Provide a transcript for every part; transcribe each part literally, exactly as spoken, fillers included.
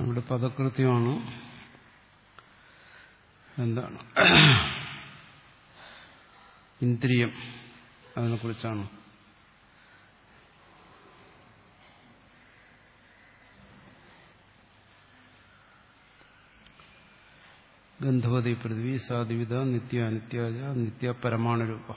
ഇവിടെ പദകൃത്യമാണ്. എന്താണ് ഇന്ദ്രിയം, അതിനെക്കുറിച്ചാണ്. ഗന്ധവതി പൃഥ്വി സാധിവിധ നിത്യ അനിത്യാജ നിത്യ പരമാണുരൂപ.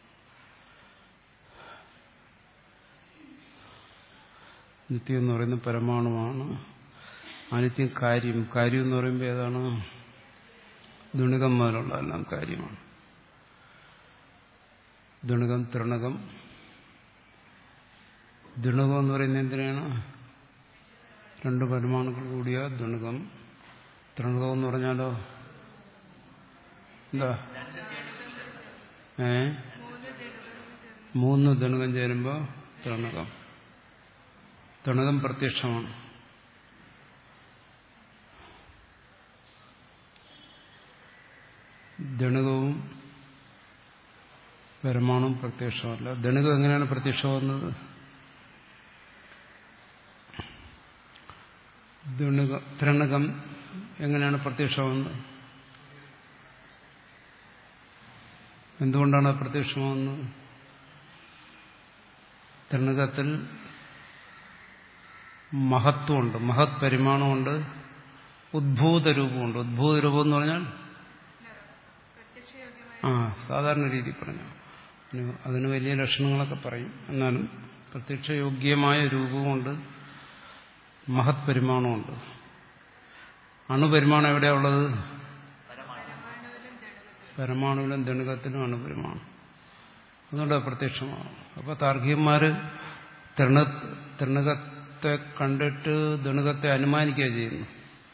നിത്യം എന്ന് പറയുന്നത് പരമാണുവാണ്. അനിത്യം കാര്യം. കാര്യം എന്ന് പറയുമ്പോൾ ഏതാണ്? ദുണികം മുതലുള്ള എല്ലാം കാര്യമാണ്. ദുണികം തൃണകം. ദുണികം എന്ന് പറയുന്നത് എന്തിനാണ്? രണ്ട് പരമാണുക്കൾ കൂടിയ ദുണികം. തൃണകം എന്ന് പറഞ്ഞാലോ എന്താ? ഏ മൂന്ന് ദുണികം ചേരുമ്പോ തൃണകം. തൃണകം പ്രത്യക്ഷമാണ്. ദണുകവും പരമാണും പ്രത്യക്ഷമല്ല. ദണുകം എങ്ങനെയാണ് പ്രത്യക്ഷമാകുന്നത്? ദണുക തൃണകം എങ്ങനെയാണ് പ്രത്യക്ഷമാകുന്നത്? എന്തുകൊണ്ടാണ് പ്രത്യക്ഷമാകുന്നത്? തൃണകത്തിൽ മഹത്വമുണ്ട്, മഹത് പരിമാണമുണ്ട്, ഉദ്ഭൂത രൂപമുണ്ട്. ഉദ്ഭൂത രൂപം എന്ന് പറഞ്ഞാൽ ആ സാധാരണ രീതി പറഞ്ഞു, അതിന് വലിയ ലക്ഷണങ്ങളൊക്കെ പറയും. എന്നാലും പ്രത്യക്ഷയോഗ്യമായ രൂപമുണ്ട്, മഹത് പരിമാണമുണ്ട്. അണുപരിമാണം എവിടെയുള്ളത്? പരമാണുവിലും ദണുകത്തിലും അണുപരിമാണം. അതുകൊണ്ട് പ്രത്യക്ഷമാകും. അപ്പൊ താർക്കികന്മാര് തൃണ തൃണകത്തെ കണ്ടിട്ട് ദണുകത്തെ അനുമാനിക്കുക ചെയ്യുന്നു.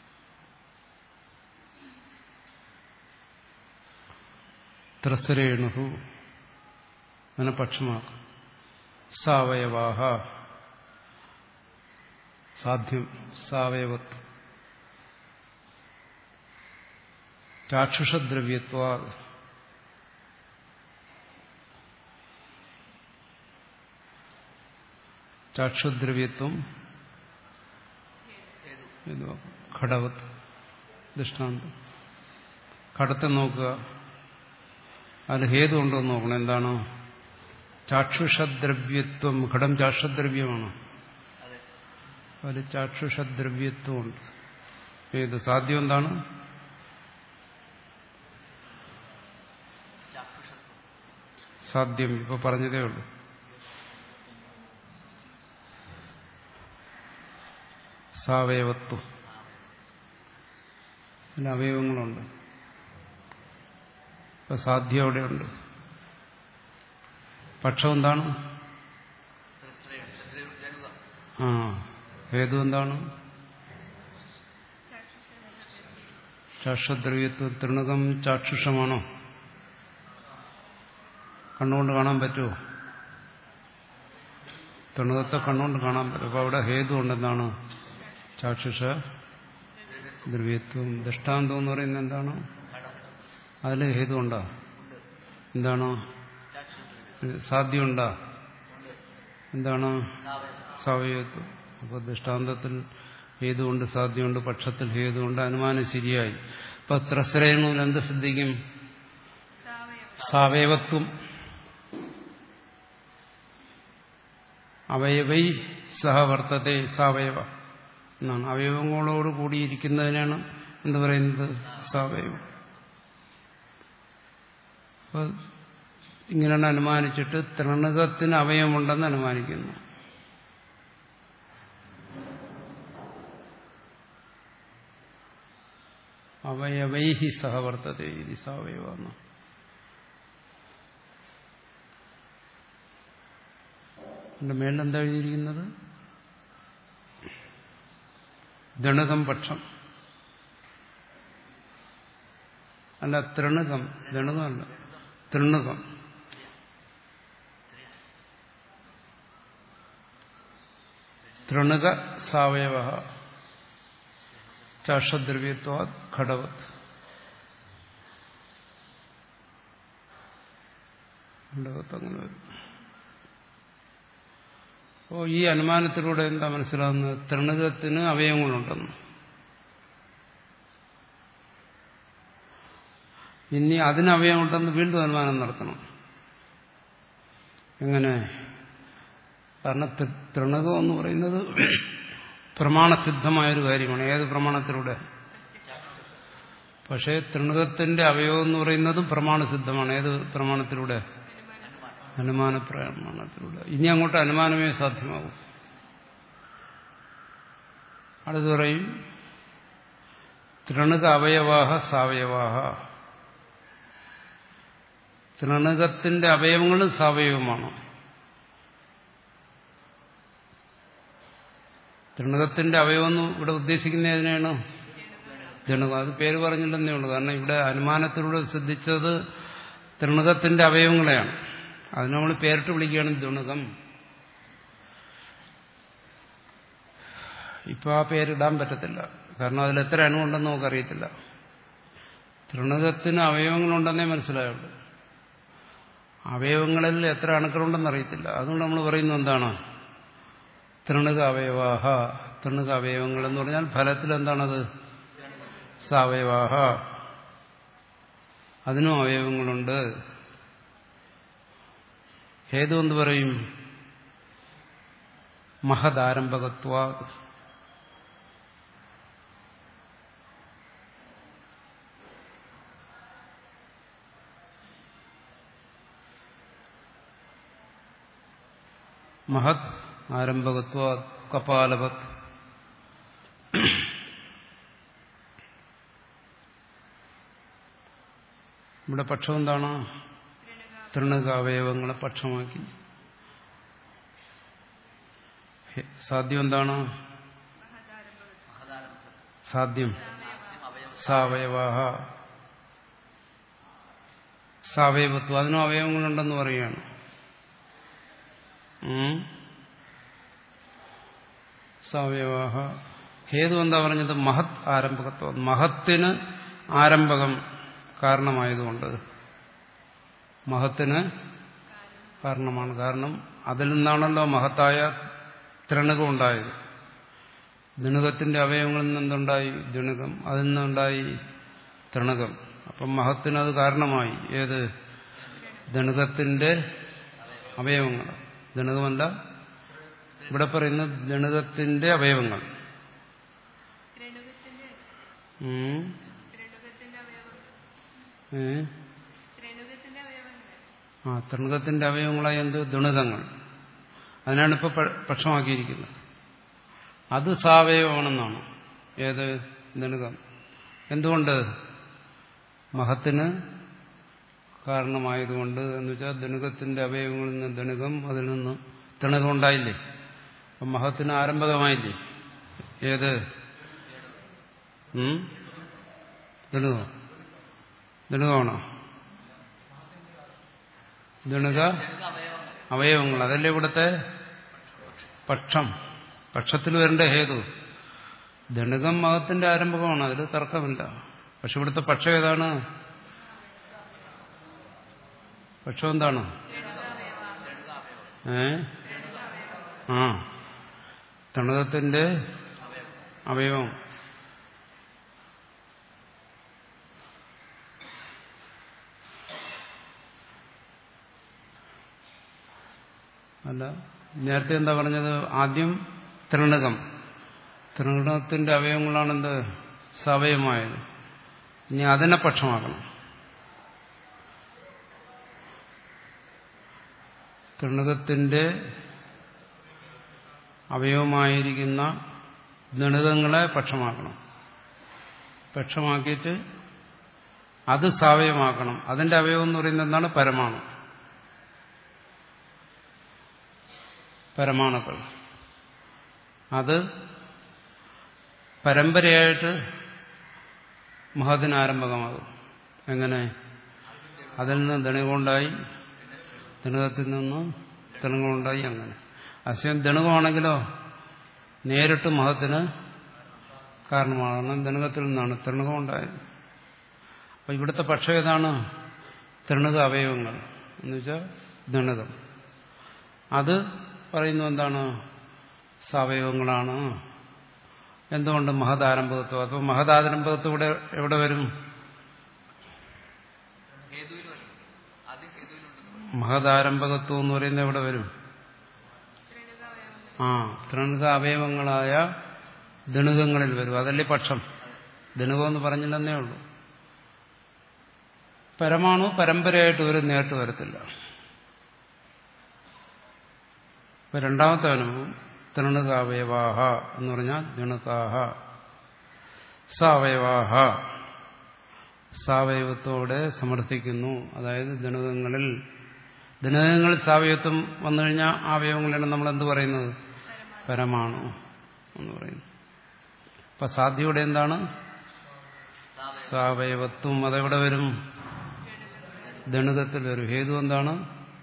ത്രസ്രേണുഹു അങ്ങനെ പക്ഷമാക്കും. സാവയവാഹ സാധ്യം സാവയവത്വം ചാക്ഷുഷദ്രവ്യത്വാ ചാക്ഷുദ്രവ്യത്വം ഘടവത് ദൃഷ്ടാന്തം. ഘടത്തെ നോക്കുക, അതിൽ ഹേതു ഉണ്ടോ എന്ന് നോക്കണം. എന്താണ്? ചാക്ഷുഷദ്രവ്യത്വം. ഘടം ചാക്ഷുദ്രവ്യമാണ്. അതിൽ ചാക്ഷുഷദ്രവ്യത്വമുണ്ട്. ഏത് സാധ്യം എന്താണ്? സാധ്യം ഇപ്പൊ പറഞ്ഞതേ ഉള്ളൂ. സാവയവത്വം. അതിന് അവയവങ്ങളുണ്ട്. ഇപ്പൊ സാധ്യം അവിടെയുണ്ട്. പക്ഷം എന്താണ്? ആ ഹേതു എന്താണ്? ചാക്ഷുദ്രവ്യത്വം. തൃണകം ചാക്ഷുഷമാണോ? കണ്ണുകൊണ്ട് കാണാൻ പറ്റുമോ? തൃണകത്തെ കണ്ണുകൊണ്ട് കാണാൻ പറ്റും. അപ്പൊ അവിടെ ഹേതു ഉണ്ടെന്താണ്? ചാക്ഷുഷ ദ്രവ്യത്വം. ദൃഷ്ടാന്തം എന്ന് പറയുന്നത് എന്താണ്? അതിൽ ഹേതു ഉണ്ടോ? എന്താണ്? സാധ്യമുണ്ടോ? എന്താണ്? സാവയവത്വം. അപ്പോൾ ദൃഷ്ടാന്തത്തിൽ ഹേതുണ്ട്, സാധ്യമുണ്ട്, പക്ഷത്തിൽ ഹേതുണ്ട്, അനുമാനം ശരിയായി. ഇപ്പൊ ത്രസ്രേണുവിൽ എന്ത് സിദ്ധിക്കും? സാവയവത്വം. അവയവൈ സഹ വർത്തത്തെ സാവയവ എന്നാണ്. അവയവങ്ങളോട് കൂടിയിരിക്കുന്നതിനാണ് എന്ത് പറയുന്നത്? സാവയവം. അപ്പൊ ഇങ്ങനെയാണ് അനുമാനിച്ചിട്ട് തൃണകത്തിന് അവയവമുണ്ടെന്ന് അനുമാനിക്കുന്നു. അവയവൈഹി സഹവർത്തത്തെ ഇത് സാവയവ. എന്റെ മേലെന്താ എഴുതിയിരിക്കുന്നത്? ദണകം പക്ഷം അല്ല, തൃണകം. ദണകമല്ല, തൃണകം. തൃണക സാവയവ ചാക്ഷദ്രവ്യത്വാ ഘടവത്. ഘടവത്ത് അങ്ങനെ വരും. അപ്പോൾ ഈ അനുമാനത്തിലൂടെ എന്താ മനസ്സിലാകുന്നത്? തൃണകത്തിന് അവയവങ്ങളുണ്ടെന്ന്. ഇനി അതിനവയവമുണ്ടെന്ന് വീണ്ടും അനുമാനം നടത്തണം. എങ്ങനെ? കാരണം തൃണകം എന്ന് പറയുന്നത് പ്രമാണസിദ്ധമായൊരു കാര്യമാണ്. ഏത് പ്രമാണത്തിലൂടെ? പക്ഷേ തൃണകത്തിന്റെ അവയവം എന്ന് പറയുന്നതും പ്രമാണസിദ്ധമാണ്. ഏത് പ്രമാണത്തിലൂടെ? അനുമാന പ്രമാണത്തിലൂടെ. ഇനി അങ്ങോട്ട് അനുമാനമേ സാധ്യമാകും. അടുത്ത് പറയും തൃണക അവയവാഹ സാവയവാഹ. തൃണകത്തിന്റെ അവയവങ്ങളും സാവയവമാണ്. തൃണകത്തിന്റെ അവയവം ഇവിടെ ഉദ്ദേശിക്കുന്ന ഏതിനാണ്? ദണുകം. അത് പേര് പറഞ്ഞില്ലെന്നേ ഉള്ളൂ. കാരണം ഇവിടെ അനുമാനത്തിലൂടെ സിദ്ധിച്ചത് തൃണകത്തിന്റെ അവയവങ്ങളെയാണ്. അത് നമ്മൾ പേരിട്ട് വിളിക്കുകയാണ് ദണുകം. ഇപ്പൊ ആ പേരിടാൻ പറ്റത്തില്ല. കാരണം അതിൽ എത്ര അണുണ്ടെന്ന് നമുക്കറിയത്തില്ല. തൃണകത്തിന് അവയവങ്ങളുണ്ടെന്നേ മനസ്സിലായുള്ളൂ. അവയവങ്ങളിൽ എത്ര അണുക്കളുണ്ടെന്ന് അറിയത്തില്ല. അതുകൊണ്ട് നമ്മൾ പറയുന്നത് എന്താണ്? തൃണക അവയവാഹ. തൃണക അവയവങ്ങൾ എന്ന് പറഞ്ഞാൽ ഫലത്തിൽ എന്താണത്? സാവയവാഹ. അതിനും അവയവങ്ങളുണ്ട്. ഹേതു എന്ന് പറയും മഹദാരംഭകത്വ. മഹത് ആരംഭകത്വ കപാലവത്. ഇവിടെ പക്ഷം എന്താണ്? തൃണക അവയവങ്ങളെ പക്ഷമാക്കി. സാധ്യം എന്താണ്? സാധ്യം സാവയവാഹ. സാവയവത്വം. അതിനും അവയവങ്ങളുണ്ടെന്ന് പറയുകയാണ്. സാവയവാഹ. ഹേതു എന്താ പറഞ്ഞത്? മഹത് ആരംഭകത്വം. മഹത്തിന് ആരംഭകം കാരണമായതുകൊണ്ട്. മഹത്തിന് കാരണമാണ്. കാരണം അതിൽ നിന്നാണല്ലോ മഹത്തായ തൃണകം ഉണ്ടായത്. ദണുകത്തിന്റെ അവയവങ്ങളിൽ നിന്നുണ്ടായി ദണുകം. അതിൽ നിന്നുണ്ടായി തൃണകം. അപ്പം മഹത്തിനത് കാരണമായി. ഏത്? ദണുകത്തിന്റെ അവയവങ്ങൾ. ദണുകമല്ല, ഇവിടെ പറയുന്ന ദണുകത്തിന്റെ അവയവങ്ങൾ. ആ തൃണകത്തിന്റെ അവയവങ്ങളായ എന്ത്? ദണുകങ്ങൾ. അതിനാണ് ഇപ്പൊ പക്ഷമാക്കിയിരിക്കുന്നത്. അത് സാവയവമാണെന്നാണ്. ഏത്? ദണുകം. എന്തുകൊണ്ട്? മഹത്തിന് കാരണമായതുകൊണ്ട്. എന്ന് വെച്ചാൽ ദണുകത്തിന്റെ അവയവങ്ങളിൽ നിന്ന് ദണുകം, അതിൽ നിന്ന് തൃണകം ഉണ്ടായില്ലേ? അപ്പം മഹത്തിന് ആരംഭകമായില്ലേ? ഏത്? ദണുകം. ദണുകമാണോ? ദണുക അവയവങ്ങൾ. അതല്ലേ ഇവിടുത്തെ പക്ഷം. പക്ഷത്തിൽ വരേണ്ട ഹേതു. ദണുകം മഹത്തിന്റെ ആരംഭകമാണ്. അതിൽ തർക്കമില്ല. പക്ഷെ ഇവിടുത്തെ പക്ഷം ഏതാണ്? പക്ഷം എന്താണ്? ഏ ആ തണുകത്തിന്റെ അവയവം. അല്ല, നേരത്തെ എന്താ പറഞ്ഞത്? ആദ്യം തൃണകം. തൃണകത്തിന്റെ അവയവങ്ങളാണെന്ത്? സവയമായത്. ഇനി അതിനെ പക്ഷമാക്കണം. തൃണകത്തിന്റെ അവയവമായിരിക്കുന്ന ദണുകങ്ങളെ പക്ഷമാക്കണം. പക്ഷമാക്കിയിട്ട് അത് സാവയമാക്കണം. അതിന്റെ അവയവം എന്ന് പറയുന്നത് എന്താണ്? പരമാണു. പരമാണുക്കൾ. അത് പരമ്പരയായിട്ട് മഹത്തിന് ആരംഭകമാകും. എങ്ങനെ? അതിൽ നിന്ന് ദണുകമുണ്ടായി, ദണുകത്തിൽ നിന്ന് തൃണകമുണ്ടായി. അങ്ങനെ അസ്യം ദണുകമാണെങ്കിലോ നേരിട്ട് മഹത്തിന് കാരണമാണ്. ദണുകത്തിൽ നിന്നാണ് തൃണകം ഉണ്ടായത്. അപ്പൊ ഇവിടുത്തെ പക്ഷം ഏതാണ്? തൃണക അവയവങ്ങൾ എന്ന് വെച്ചാൽ ദണുകം. അത് പറയുന്നത് എന്താണ്? സവയവങ്ങളാണ്. എന്തുകൊണ്ട്? മഹദാരംഭകത്വം. അപ്പോൾ മഹദാരംഭകത്വം ഇവിടെ എവിടെ വരും? മഹദാരംഭകത്വം എന്ന് പറയുന്നത് എവിടെ വരും? ആ തൃണക അവയവങ്ങളായ ദണുകങ്ങളിൽ വരും. അതല്ലേ പക്ഷം. ദണുകം എന്ന് പറഞ്ഞില്ലെന്നേ ഉള്ളൂ. പരമാണു പരമ്പരയായിട്ട് ഒരു നേട്ട് വരത്തില്ല. ഇപ്പൊ രണ്ടാമത്തെ അനുഭവം തൃണകാവയവാഹ എന്ന് പറഞ്ഞാൽ ദണുകാഹ സാവയവാഹ സാവയവത്തോടെ സമർത്ഥിക്കുന്നു. അതായത് ദണുകങ്ങളിൽ ദണുകങ്ങളിൽ സാവയവത്വം വന്നു കഴിഞ്ഞാൽ ആ അവയവങ്ങളാണ് നമ്മൾ എന്ത് പറയുന്നത്? പരമാണു എന്ന് പറയുന്നു. അപ്പൊ സാധ്യയുടെ എന്താണ്? സാവയവത്വം. അതെവിടെ വരും? ദണുകത്തിൽ വരും. ഹേതു എന്താണ്?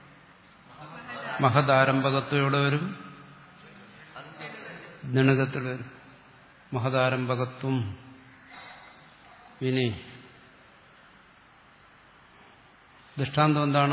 മഹദാരംഭകത്വം എവിടെ വരും? ദണുകത്തിൽ വരും. മഹദാരംഭകത്വം. ഇനി ദൃഷ്ടാന്തം എന്താണ്?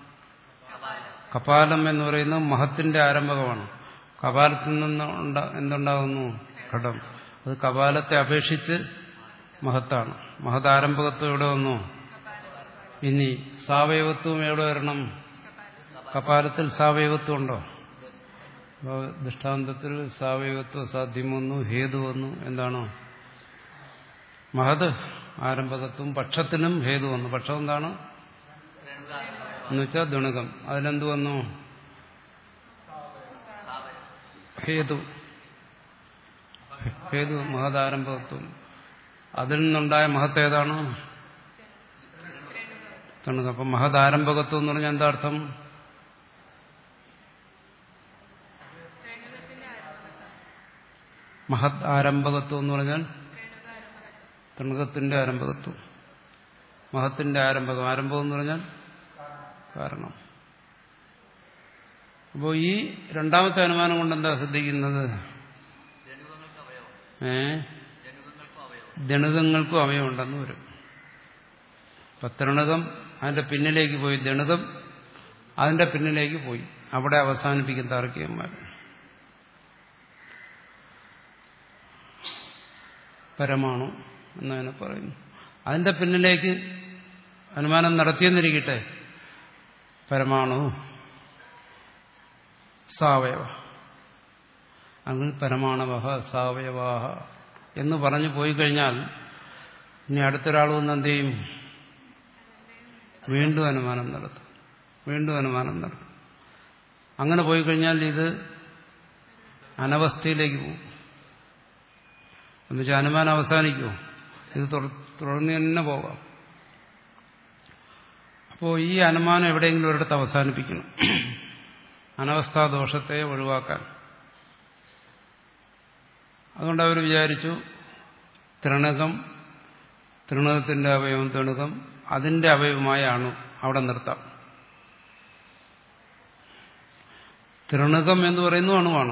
കപാലം എന്ന് പറയുന്നത് മഹത്തിന്റെ ആരംഭകമാണ്. കപാലത്തിൽ നിന്ന് എന്തുണ്ടാകുന്നു? ഘടം. അത് കപാലത്തെ അപേക്ഷിച്ച് മഹത്താണ്. മഹദാരംഭകത്വം എവിടെ വന്നു? ഇനി സാവയവത്വം എവിടെ വരണം? കപാലത്തിൽ സാവയവത്വം ഉണ്ടോ? അപ്പോൾ ദൃഷ്ടാന്തത്തിൽ സാവയവത്വം സാധ്യം വന്നു, ഹേതു വന്നു. എന്താണോ? മഹത് ആരംഭകത്വം. പക്ഷത്തിനും ഹേതു വന്നു. പക്ഷം എന്താണ് എന്ന് വെച്ചാൽ ദുണകം. അതിലെന്ത് വന്നു? ഹേതു. ഹേതു മഹദാരംഭകത്വം. അതിൽ നിന്നുണ്ടായ മഹത്ത് ഏതാണ്? ദുണകം. അപ്പം മഹദാരംഭകത്വം എന്ന് പറഞ്ഞാൽ എന്താ അർത്ഥം? മഹത് ആരംഭകത്വം എന്ന് പറഞ്ഞാൽ തൃണകത്തിന്റെ ആരംഭകത്വം. മഹത്തിന്റെ ആരംഭകം. ആരംഭം എന്ന് പറഞ്ഞാൽ കാരണം. അപ്പോൾ ഈ രണ്ടാമത്തെ അനുമാനം കൊണ്ട് എന്താ ശ്രദ്ധിക്കുന്നത്? ഏ ദണുകങ്ങൾക്കും അവയവുണ്ടെന്ന് വരും. അപ്പൊ തൃണകം അതിന്റെ പിന്നിലേക്ക് പോയി, ദണുകം അതിന്റെ പിന്നിലേക്ക് പോയി. അവിടെ അവസാനിപ്പിക്കും താർക്കികന്മാർ. പരമാണു എന്നതിനെ പറയുന്നു. അതിന്റെ പിന്നിലേക്ക് അനുമാനം നടത്തിയെന്നിരിക്കട്ടെ. പരമാണു സാവയവ, അങ്ങനെ പരമാണവഹ സാവയവാഹ എന്ന് പറഞ്ഞു പോയി കഴിഞ്ഞാൽ ഇനി അടുത്തൊരാൾ വന്ന് എന്ത് ചെയ്യും? വീണ്ടും അനുമാനം നടത്തും. വീണ്ടും അനുമാനം നടത്തും. അങ്ങനെ പോയി കഴിഞ്ഞാൽ ഇത് അനവസ്ഥയിലേക്ക് പോകും. എന്നുവെച്ചാൽ അനുമാനം അവസാനിക്കുമോ? ഇത് തുടർന്ന് തന്നെ പോകാം. അപ്പോൾ ഈ അനുമാനം എവിടെയെങ്കിലും ഒരിടത്ത് അവസാനിപ്പിക്കണം, അനവസ്ഥാദോഷത്തെ ഒഴിവാക്കാൻ. അതുകൊണ്ട് അവർ വിചാരിച്ചു തൃണകം, തൃണകത്തിന്റെ അവയവം തൃണകം, അതിന്റെ അവയവമായ അണു അവിടെ നിർത്താം. തൃണകം എന്ന് പറയുന്നത് അണുവാണ്,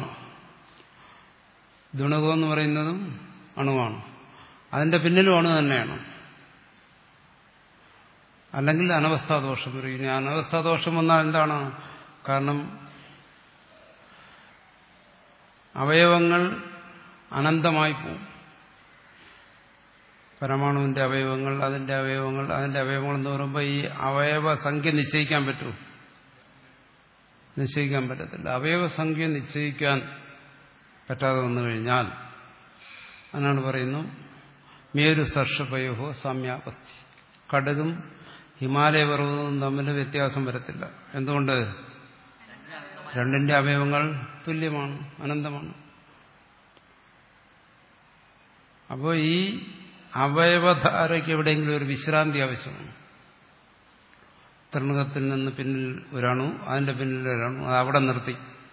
ദുണകം എന്ന് പറയുന്നതും അണുവാണ്. അതിന്റെ പിന്നിലും അണു തന്നെയാണ്. അല്ലെങ്കിൽ അനവസ്ഥാദോഷം വരും. ഇനി അനവസ്ഥാദോഷം വന്നാൽ എന്താണ്? കാരണം അവയവങ്ങൾ അനന്തമായി പോവും. പരമാണുവിന്റെ അവയവങ്ങൾ, അതിന്റെ അവയവങ്ങൾ, അതിന്റെ അവയവങ്ങൾ എന്ന് പറയുമ്പോൾ ഈ അവയവ സംഖ്യ നിശ്ചയിക്കാൻ പറ്റുമോ? നിശ്ചയിക്കാൻ പറ്റത്തില്ല. അവയവ സംഖ്യ നിശ്ചയിക്കാൻ പറ്റാതെ വന്നു കഴിഞ്ഞാൽ അതിനാണ് പറയുന്നു മേരു സർഷപയോഹോ സാമ്യാപസ്ഥി. കടുകും ഹിമാലയ പർവ്വതവും തമ്മിൽ വ്യത്യാസം വരത്തില്ല. എന്തുകൊണ്ട്? രണ്ടിന്റെ അവയവങ്ങൾ തുല്യമാണ്, അനന്തമാണ്. അപ്പോൾ ഈ അവയവധാരയ്ക്ക് എവിടെയെങ്കിലും ഒരു വിശ്രാന്തി ആവശ്യമാണ്. തൃണകത്തിൽ നിന്ന് പിന്നിൽ ഒരാണു, അതിന്റെ പിന്നിൽ ഒരാണു, അത് അവിടെ നിർത്തി.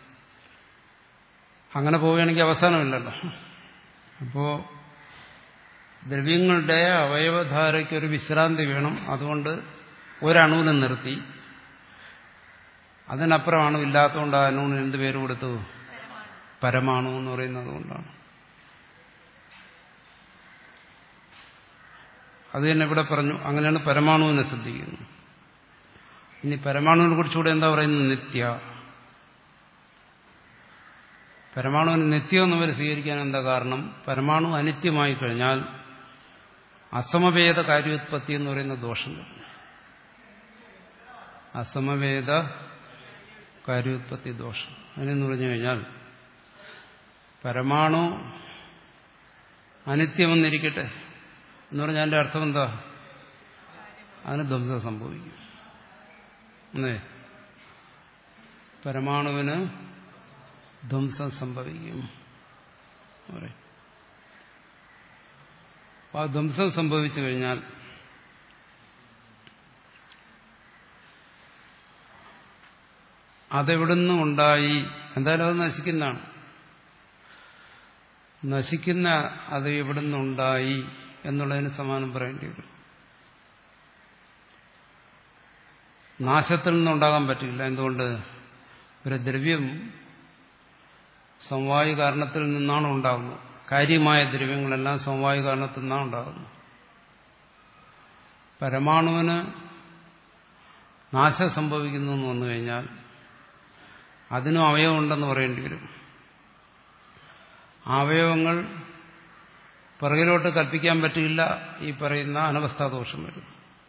അങ്ങനെ പോവുകയാണെങ്കിൽ അവസാനമില്ലല്ലോ. അപ്പോ ദ്രവ്യങ്ങളുടെ അവയവധാരയ്ക്ക് ഒരു വിശ്രാന്തി വേണം. അതുകൊണ്ട് ഒരണുവിനെ നിർത്തി. അതിനപ്പുറം അണു ഇല്ലാത്തതുകൊണ്ട് ആ അണുവിന് എന്ത് പേര് കൊടുത്തു? പരമാണു എന്ന് പറയുന്നത് കൊണ്ടാണ്. അത് തന്നെ ഇവിടെ പറഞ്ഞു. അങ്ങനെയാണ് പരമാണുവിനെ ശ്രദ്ധിക്കുന്നത്. ഇനി പരമാണുവിനെ കുറിച്ചുകൂടെ എന്താ പറയുന്നത്? നിത്യ. പരമാണുവിന് നിത്യമെന്ന് അവർ സ്വീകരിക്കാൻ എന്താ കാരണം? പരമാണു അനിത്യമായി കഴിഞ്ഞാൽ അസമവേദ കാര്യോത്പത്തി എന്ന് പറയുന്ന ദോഷം. അസമവേദ കാര്യോത്പത്തി ദോഷം. അതിനെന്ന് പറഞ്ഞു കഴിഞ്ഞാൽ പരമാണു അനിത്യമെന്നിരിക്കട്ടെ എന്ന് പറഞ്ഞാൽ അതിന്റെ അർത്ഥം എന്താ? അതിന് ധ്വംസം സംഭവിക്കും. അല്ലേ? പരമാണുവിന് ധ്വംസം സംഭവിക്കും. അപ്പൊ ആ ധ്വംസം സംഭവിച്ചു കഴിഞ്ഞാൽ അതെവിടുന്ന് ഉണ്ടായി? എന്തായാലും അത് നശിക്കുന്നതാണ്. നശിക്കുന്ന അത് എവിടുന്നുണ്ടായി എന്നുള്ളതിന് സമാനം പറയേണ്ടി വരും. നാശത്തിൽ നിന്നുണ്ടാകാൻ പറ്റില്ല. എന്തുകൊണ്ട്? ഒരു ദ്രവ്യം സമവായു കാരണത്തിൽ നിന്നാണ് ഉണ്ടാകുന്നത്. കാര്യമായ ദ്രവ്യങ്ങളെല്ലാം സമവായു കാരണത്തിൽ നിന്നാണ് ഉണ്ടാകുന്നത്. പരമാണുവിന് നാശം സംഭവിക്കുന്നു എന്ന് വന്നു കഴിഞ്ഞാൽ അതിനും അവയവമുണ്ടെന്ന് പറയേണ്ടി വരും. അവയവങ്ങൾ പിറകിലോട്ട് കൽപ്പിക്കാൻ പറ്റില്ല. ഈ പറയുന്ന അനവസ്ഥാദോഷം വരും.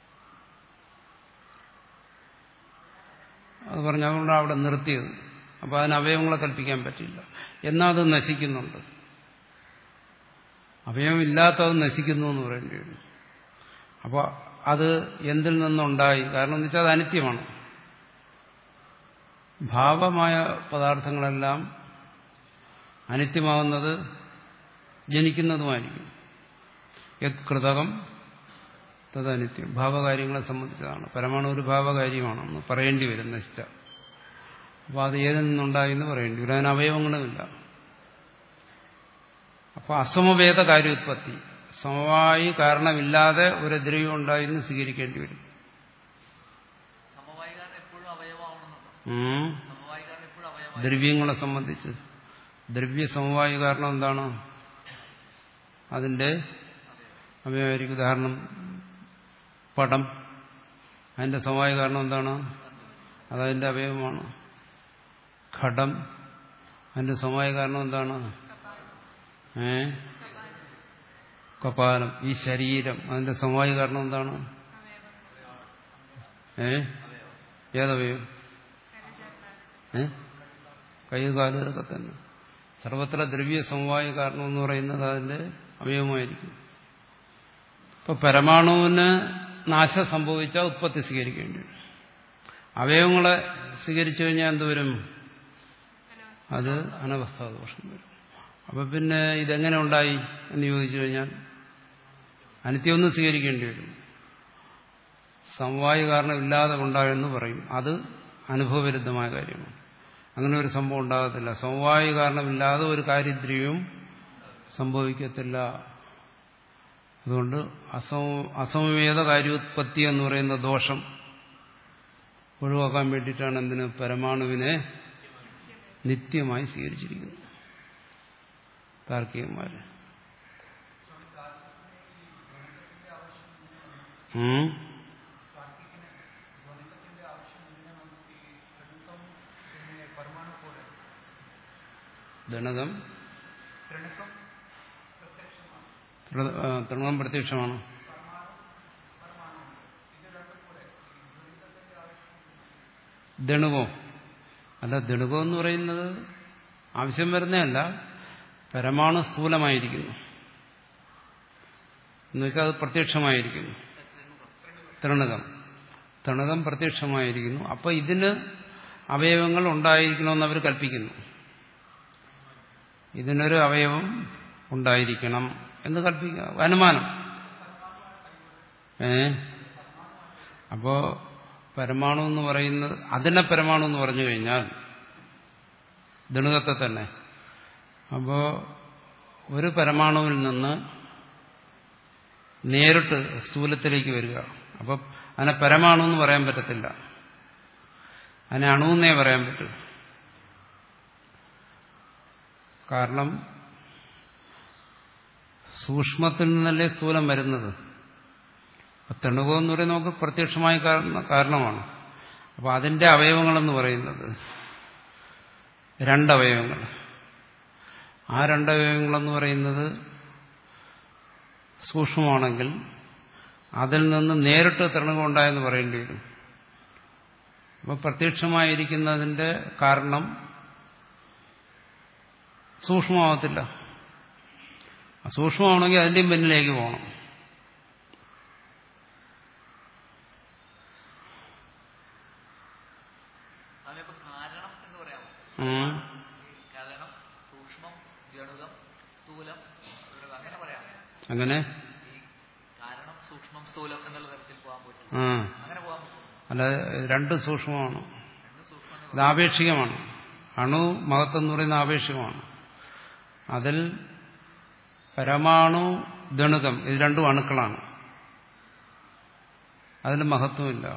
അത് പറഞ്ഞ അതുകൊണ്ടാണ് അവിടെ നിർത്തിയത്. അപ്പോൾ അതിന് അവയവങ്ങളെ കൽപ്പിക്കാൻ പറ്റില്ല. എന്നാൽ അത് നശിക്കുന്നുണ്ട്. അവയവമില്ലാത്തത് നശിക്കുന്നു എന്ന് പറയേണ്ടി വരും. അപ്പോൾ അത് എന്തിൽ നിന്നുണ്ടായി? കാരണം എന്ന് വെച്ചാൽ അത് അനിത്യമാണ്. ഭാവമായ പദാർത്ഥങ്ങളെല്ലാം അനിത്യമാകുന്നത് ജനിക്കുന്നതുമായിരിക്കും. യത് കൃതകം തദനിത്യം. ഭാവകാര്യങ്ങളെ സംബന്ധിച്ചതാണ്. പരമാണു ഒരു ഭാവകാര്യമാണെന്ന് പറയേണ്ടി വരും നശിച്ച. അപ്പോൾ അത് ഏതിൽ നിന്നുണ്ടായി എന്ന് പറയേണ്ടി വരും. അതിന് അവയവങ്ങളുമില്ല. അപ്പോൾ അസമവേദ കാര്യോത്പത്തി, സമവായി കാരണമില്ലാതെ ഒരു ദ്രവ്യം ഉണ്ടായി എന്ന് സ്വീകരിക്കേണ്ടി വരും. ദ്രവ്യങ്ങളെ സംബന്ധിച്ച് ദ്രവ്യ സമവായു കാരണം എന്താണ്? അതിന്റെ അവയവായിരിക്കും. ഉദാഹരണം പടം, അതിന്റെ സമവായു കാരണം എന്താണ്? അതതിന്റെ അവയവമാണ്. ഘടം, അതിന്റെ സമവായു കാരണം എന്താണ്? ഏ കപാലം, ഈ ശരീരം, അതിന്റെ സമവായു കാരണം എന്താണ്? ഏ ഏതവയവം? ഏ കൈകാലം, ഇതൊക്കെ തന്നെ. സർവത്ര ദ്രവ്യ സമവായ കാരണം എന്ന് പറയുന്നത് അതിന്റെ അവയവമായിരിക്കും. ഇപ്പൊ പരമാണുവിന് നാശം സംഭവിച്ചാൽ ഉത്പത്തി സ്വീകരിക്കേണ്ടി വരും. അവയവങ്ങളെ സ്വീകരിച്ചു കഴിഞ്ഞാൽ എന്തുവരും? അത് അനവസ്ഥാദോഷം വരും. അപ്പൊ പിന്നെ ഇതെങ്ങനെ ഉണ്ടായി എന്ന് ചോദിച്ചു കഴിഞ്ഞാൽ അനിത്യമൊന്നും സ്വീകരിക്കേണ്ടി വരും. സമവായ കാരണം ഇല്ലാതെ ഉണ്ടായെന്ന് പറയും. അത് അനുഭവവിരുദ്ധമായ കാര്യമാണ്. അങ്ങനെ ഒരു സംഭവം ഉണ്ടാകത്തില്ല. സമവായ കാരണമില്ലാതെ ഒരു കാര്യദ്രവ്യവും സംഭവിക്കത്തില്ല. അതുകൊണ്ട് അസമ അസമവേദ കാര്യോത്പത്തി എന്ന് പറയുന്ന ദോഷം ഒഴിവാക്കാൻ വേണ്ടിയിട്ടാണ് എന്തിന് പരമാണുവിനെ നിത്യമായി സ്വീകരിച്ചിരിക്കുന്നത് താർക്കികന്മാര്. ദണകം തൃണകം പ്രത്യക്ഷമാണ്. ദണുവോ അല്ല, ദണുകം എന്ന് പറയുന്നത് ആവശ്യം വരുന്നതല്ല. പരമാണു സ്ഥൂലമായിരിക്കുന്നു എന്നുവെച്ചാൽ അത് പ്രത്യക്ഷമായിരിക്കുന്നു. തൃണകം തൃണകം പ്രത്യക്ഷമായിരിക്കുന്നു. അപ്പൊ ഇതിന് അവയവങ്ങൾ ഉണ്ടായിരിക്കണമെന്ന് അവർ കൽപ്പിക്കുന്നു. ഇതിനൊരു അവയവം ഉണ്ടായിരിക്കണം എന്ന് കൽപ്പിക്കുക, അനുമാനം. ഏ അപ്പോ പരമാണു എന്ന് പറയുന്നത് അതിനെ പരമാണു എന്ന് പറഞ്ഞു കഴിഞ്ഞാൽ ദണുകത്തെ തന്നെ. അപ്പോ ഒരു പരമാണുവിൽ നിന്ന് നേരിട്ട് സ്ഥൂലത്തിലേക്ക് വരിക. അപ്പൊ അതിനെ പരമാണു എന്ന് പറയാൻ പറ്റത്തില്ല. അതിനെ അണുവെന്നേ പറയാൻ പറ്റൂ. കാരണം സൂക്ഷ്മത്തിൽ നിന്നല്ലേ സ്ഥൂലം വരുന്നത്. തണുകം എന്ന് പറയുന്നത് നമുക്ക് പ്രത്യക്ഷമായ കാരണമാണ്. അപ്പോൾ അതിന്റെ അവയവങ്ങളെന്ന് പറയുന്നത് രണ്ടവയവങ്ങൾ. ആ രണ്ടവയവങ്ങളെന്ന് പറയുന്നത് സൂക്ഷ്മമാണെങ്കിൽ അതിൽ നിന്ന് നേരിട്ട് തൃണകം ഉണ്ടായെന്ന് പറയേണ്ടി വരും. അപ്പോൾ പ്രത്യക്ഷമായിരിക്കുന്നതിന്റെ കാരണം സൂക്ഷ്മമാവത്തില്ല. സൂക്ഷ്മമാണെങ്കിൽ അതിൻ്റെയും പിന്നിലേക്ക് പോകണം. അങ്ങനെ ആ അല്ല, രണ്ട് സൂക്ഷ്മമാണ്. ഇത് ആപേക്ഷികമാണ്. അണു മഹത്വം എന്ന് പറയുന്ന ആപേക്ഷികമാണ്. അതിൽ പരമാണു ദണുകം ഇത് രണ്ടും അണുക്കളാണ്. അതിൽ മഹത്വമില്ല.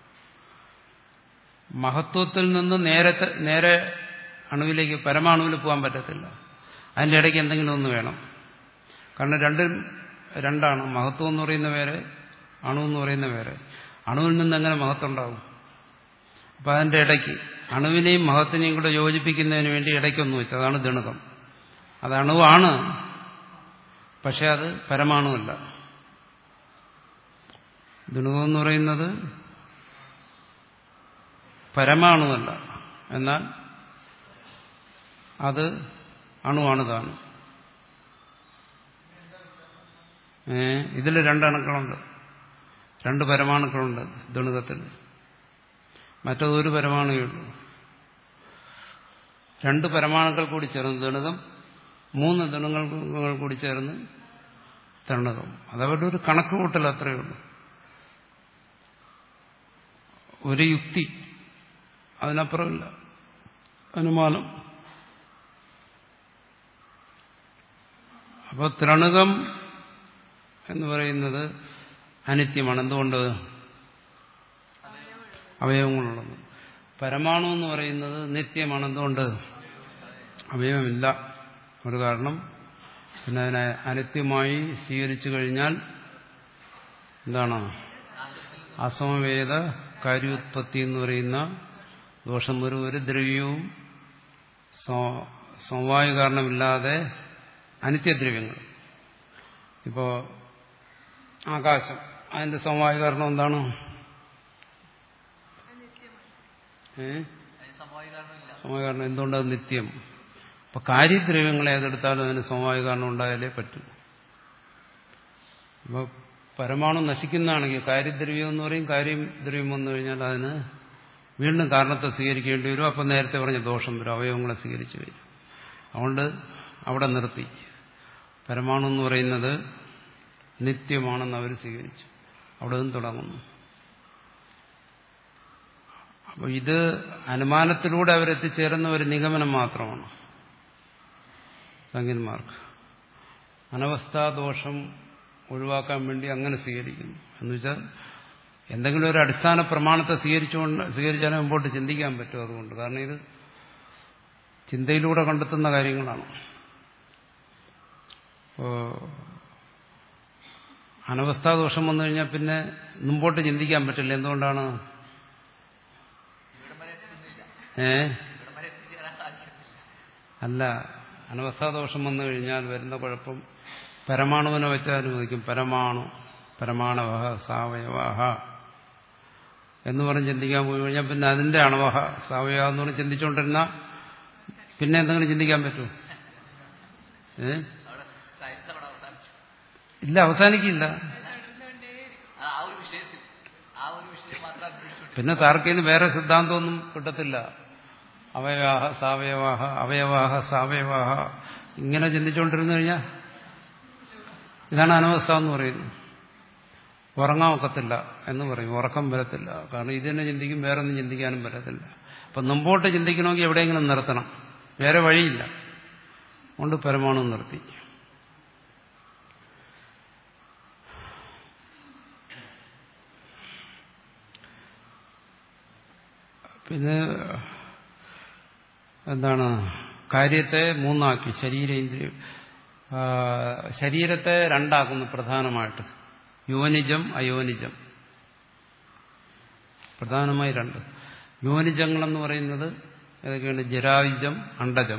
മഹത്വത്തിൽ നിന്ന് നേരെ നേരെ അണുവിലേക്ക് പരമാണുവിൽ പോകാൻ പറ്റത്തില്ല. അതിൻ്റെ ഇടയ്ക്ക് എന്തെങ്കിലും ഒന്ന് വേണം. കാരണം രണ്ടും രണ്ടാണ്. മഹത്വം എന്ന് പറയുന്ന വേറെ, അണു എന്ന് പറയുന്ന വേറെ. അണുവിൽ നിന്ന് എങ്ങനെ മഹത്വം ഉണ്ടാവും? അപ്പം അതിൻ്റെ ഇടയ്ക്ക് അണുവിനെയും മഹത്തിനെയും കൂടെ യോജിപ്പിക്കുന്നതിന് വേണ്ടി ഇടയ്ക്കൊന്ന് വെച്ചു. അതാണ് ദണുകം. അത് അണുവാണ്, പക്ഷെ അത് പരമാണുവല്ല. ദണുകം എന്ന് പറയുന്നത് പരമാണുവല്ല, എന്നാൽ അത് അണുവാണ് താനും. ഏ ഇതിൽ രണ്ടണുക്കളുണ്ട്, രണ്ട് പരമാണുക്കളുണ്ട് ദണുകത്തിൽ. മറ്റതൊരു പരമാണുവേ ഉള്ളൂ. രണ്ട് പരമാണുക്കൾ കൂടി ചേർന്ന് ദണുകം, മൂന്ന് ദണുകൾ കൂടി ചേർന്ന് തണുകം. അതവരുടെ ഒരു കണക്ക് കൂട്ടൽ അത്രയേ ഉള്ളൂ. ഒരു യുക്തി, അതിനപ്പുറമില്ല. അനുമാനം. അപ്പോൾ തൃണുകം എന്ന് പറയുന്നത് അനിത്യമാണ്. എന്തുകൊണ്ട്? അവയവങ്ങളുള്ളത്. പരമാണു എന്ന് പറയുന്നത് നിത്യമാണ്. എന്തുകൊണ്ട്? അവയവമില്ല. ഒരു കാരണം. പിന്നെ അതിനെ അനിത്യമായി സ്വീകരിച്ചു കഴിഞ്ഞാൽ എന്താണ്? അസമവേദ കാര്യോത്പത്തി എന്ന് പറയുന്ന ദോഷം വരും. ഒരു ദ്രവ്യവും സമവായ കാരണമില്ലാതെ അനിത്യദ്രവ്യങ്ങൾ. ഇപ്പോ ആകാശം, അതിന്റെ സമവായ കാരണം എന്താണ്? ഏ സമവായ കാരണം എന്തുകൊണ്ട്? അത് നിത്യം. അപ്പൊ കാര്യദ്രവ്യങ്ങളെ ഏതെടുത്താലും അതിന് സമവായ കാരണം ഉണ്ടായാലേ പറ്റൂ. അപ്പൊ പരമാണു നശിക്കുന്നതാണെങ്കിൽ കാര്യദ്രവ്യം എന്ന് പറയും. കാര്യദ്രവ്യം വന്നു കഴിഞ്ഞാൽ അതിന് വീണ്ടും കാരണത്തെ സ്വീകരിക്കേണ്ടി വരും. അപ്പം നേരത്തെ പറഞ്ഞ ദോഷം വരും, അവയവങ്ങളെ സ്വീകരിച്ചു വരും. അതുകൊണ്ട് അവിടെ നിർത്തി. പരമാണു എന്ന് പറയുന്നത് നിത്യമാണെന്ന് അവർ സ്വീകരിച്ചു. അവിടെ നിന്ന് തുടങ്ങുന്നു. അപ്പോൾ ഇത് അനുമാനത്തിലൂടെ അവരെത്തിച്ചേരുന്ന ഒരു നിഗമനം മാത്രമാണ് സംഖ്യന്മാർക്ക്. അനവസ്ഥാദോഷം ഒഴിവാക്കാൻ വേണ്ടി അങ്ങനെ സ്വീകരിക്കുന്നു. എന്നുവെച്ചാൽ എന്തെങ്കിലും ഒരു അടിസ്ഥാന പ്രമാണത്തെ സ്വീകരിച്ചുകൊണ്ട് സ്വീകരിച്ചാലേ മുമ്പോട്ട് ചിന്തിക്കാൻ പറ്റും. അതുകൊണ്ട് കാരണം ഇത് ചിന്തയിലൂടെ കണ്ടെത്തുന്ന കാര്യങ്ങളാണ്. അനവസ്ഥാദോഷം വന്നു കഴിഞ്ഞാൽ പിന്നെ മുമ്പോട്ട് ചിന്തിക്കാൻ പറ്റില്ല. എന്തുകൊണ്ടാണ്? ഏ അല്ല, അനവസ്ഥാദോഷം വന്നു കഴിഞ്ഞാൽ വരുന്ന കുഴപ്പം പരമാണുവിനെ വെച്ചാൽ അനുവദിക്കും. പരമാണു, പരമാണവഹ, സാവയവഹ എന്ന് പറഞ്ഞ് ചിന്തിക്കാൻ പോയി കഴിഞ്ഞാൽ പിന്നെ അതിന്റെ അണവഹ സാവയവ എന്ന് പറഞ്ഞ് ചിന്തിച്ചുകൊണ്ടിരുന്ന പിന്നെ എന്തെങ്കിലും ചിന്തിക്കാൻ പറ്റുമോ? ഏ ഇല്ല, അവസാനിക്കില്ല. പിന്നെ താർക്കിന് വേറെ സിദ്ധാന്തമൊന്നും കിട്ടത്തില്ല. അവയവാഹ സാവയവാഹ, അവയവാഹ സാവയവാഹ ഇങ്ങനെ ചിന്തിച്ചുകൊണ്ടിരുന്നു കഴിഞ്ഞാൽ ഇതാണ് അനവസ്ഥ എന്ന് പറയുന്നത്. ഉറങ്ങാൻ ഒക്കത്തില്ല എന്ന് പറയും. ഉറക്കം വരത്തില്ല. കാരണം ഇത് തന്നെ ചിന്തിക്കും, വേറെ ഒന്നും ചിന്തിക്കാനും പറ്റത്തില്ല. അപ്പം മുമ്പോട്ട് ചിന്തിക്കണമെങ്കിൽ എവിടെയെങ്കിലും നിർത്തണം, വേറെ വഴിയില്ല. അതുകൊണ്ട് പരമാണു നിർത്തി. പിന്നെ എന്താണ്? കാര്യത്തെ മൂന്നാക്കി. ശരീരേന്ദ്രിയം ശരീരത്തെ രണ്ടാക്കുന്നു പ്രധാനമായിട്ട്. യോനിജം, അയോനിജം. പ്രധാനമായി രണ്ട് യോനിജങ്ങളെന്ന് പറയുന്നത് ഏതൊക്കെയാണ്? ജരായുജം, അണ്ടജം.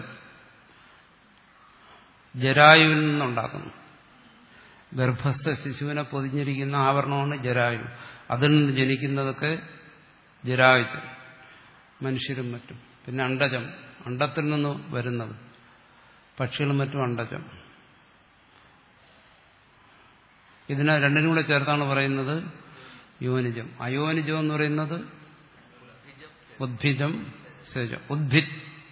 ജരായുവിൽ നിന്നുണ്ടാക്കുന്നു. ഗർഭസ്ഥ ശിശുവിനെ പൊതിഞ്ഞിരിക്കുന്ന ആവരണമാണ് ജരായു. അതിൽ നിന്ന് ജനിക്കുന്നതൊക്കെ ജരായുജം. മനുഷ്യരും മറ്റും. പിന്നെ അണ്ടജം, അണ്ടത്തിൽ നിന്ന് വരുന്നത്, പക്ഷികളും മറ്റും അണ്ടജം. ഇതിനെ രണ്ടിനും കൂടെ ചേർത്താണ് പറയുന്നത് യോനിജം. അയോനിജം എന്ന് പറയുന്നത് ഉദ്ഭിജം സേജം. ഉദ്ഭിത്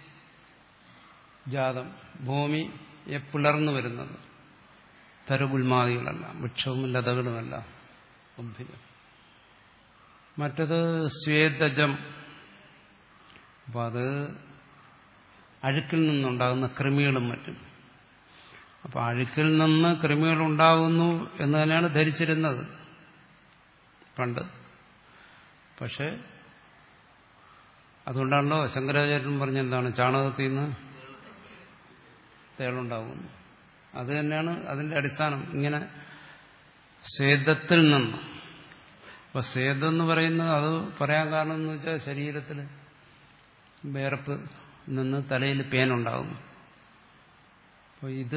ജാതം, ഭൂമിയെ പിളർന്നു വരുന്നത്, തരുഗുൽമാദികളല്ല, വൃക്ഷവും ലതകളുമല്ല, ഉദ്ഭിജം. മറ്റത് സ്വേദജം. അപ്പം അത് അഴുക്കിൽ നിന്നുണ്ടാകുന്ന കൃമികളും മറ്റും. അപ്പം അഴുക്കിൽ നിന്ന് കൃമികൾ ഉണ്ടാകുന്നു എന്ന് തന്നെയാണ് ധരിച്ചിരുന്നത് പണ്ട്. പക്ഷെ അതുകൊണ്ടാണല്ലോ ശങ്കരാചാര്യൻ പറഞ്ഞെന്താണ്, ചാണകത്തിൽ നിന്ന് തേളുണ്ടാകുന്നു. അത് തന്നെയാണ് അതിന്റെ അടിസ്ഥാനം. ഇങ്ങനെ സ്വേദത്തിൽ നിന്ന്. അപ്പൊ സ്വേദം എന്ന് പറയുന്നത് അത് പറയാൻ കാരണം എന്ന് വെച്ചാൽ ശരീരത്തിൽ വിയർപ്പ് നിന്ന് തലയിൽ പേനുണ്ടാകുന്നു. അപ്പോൾ ഇത്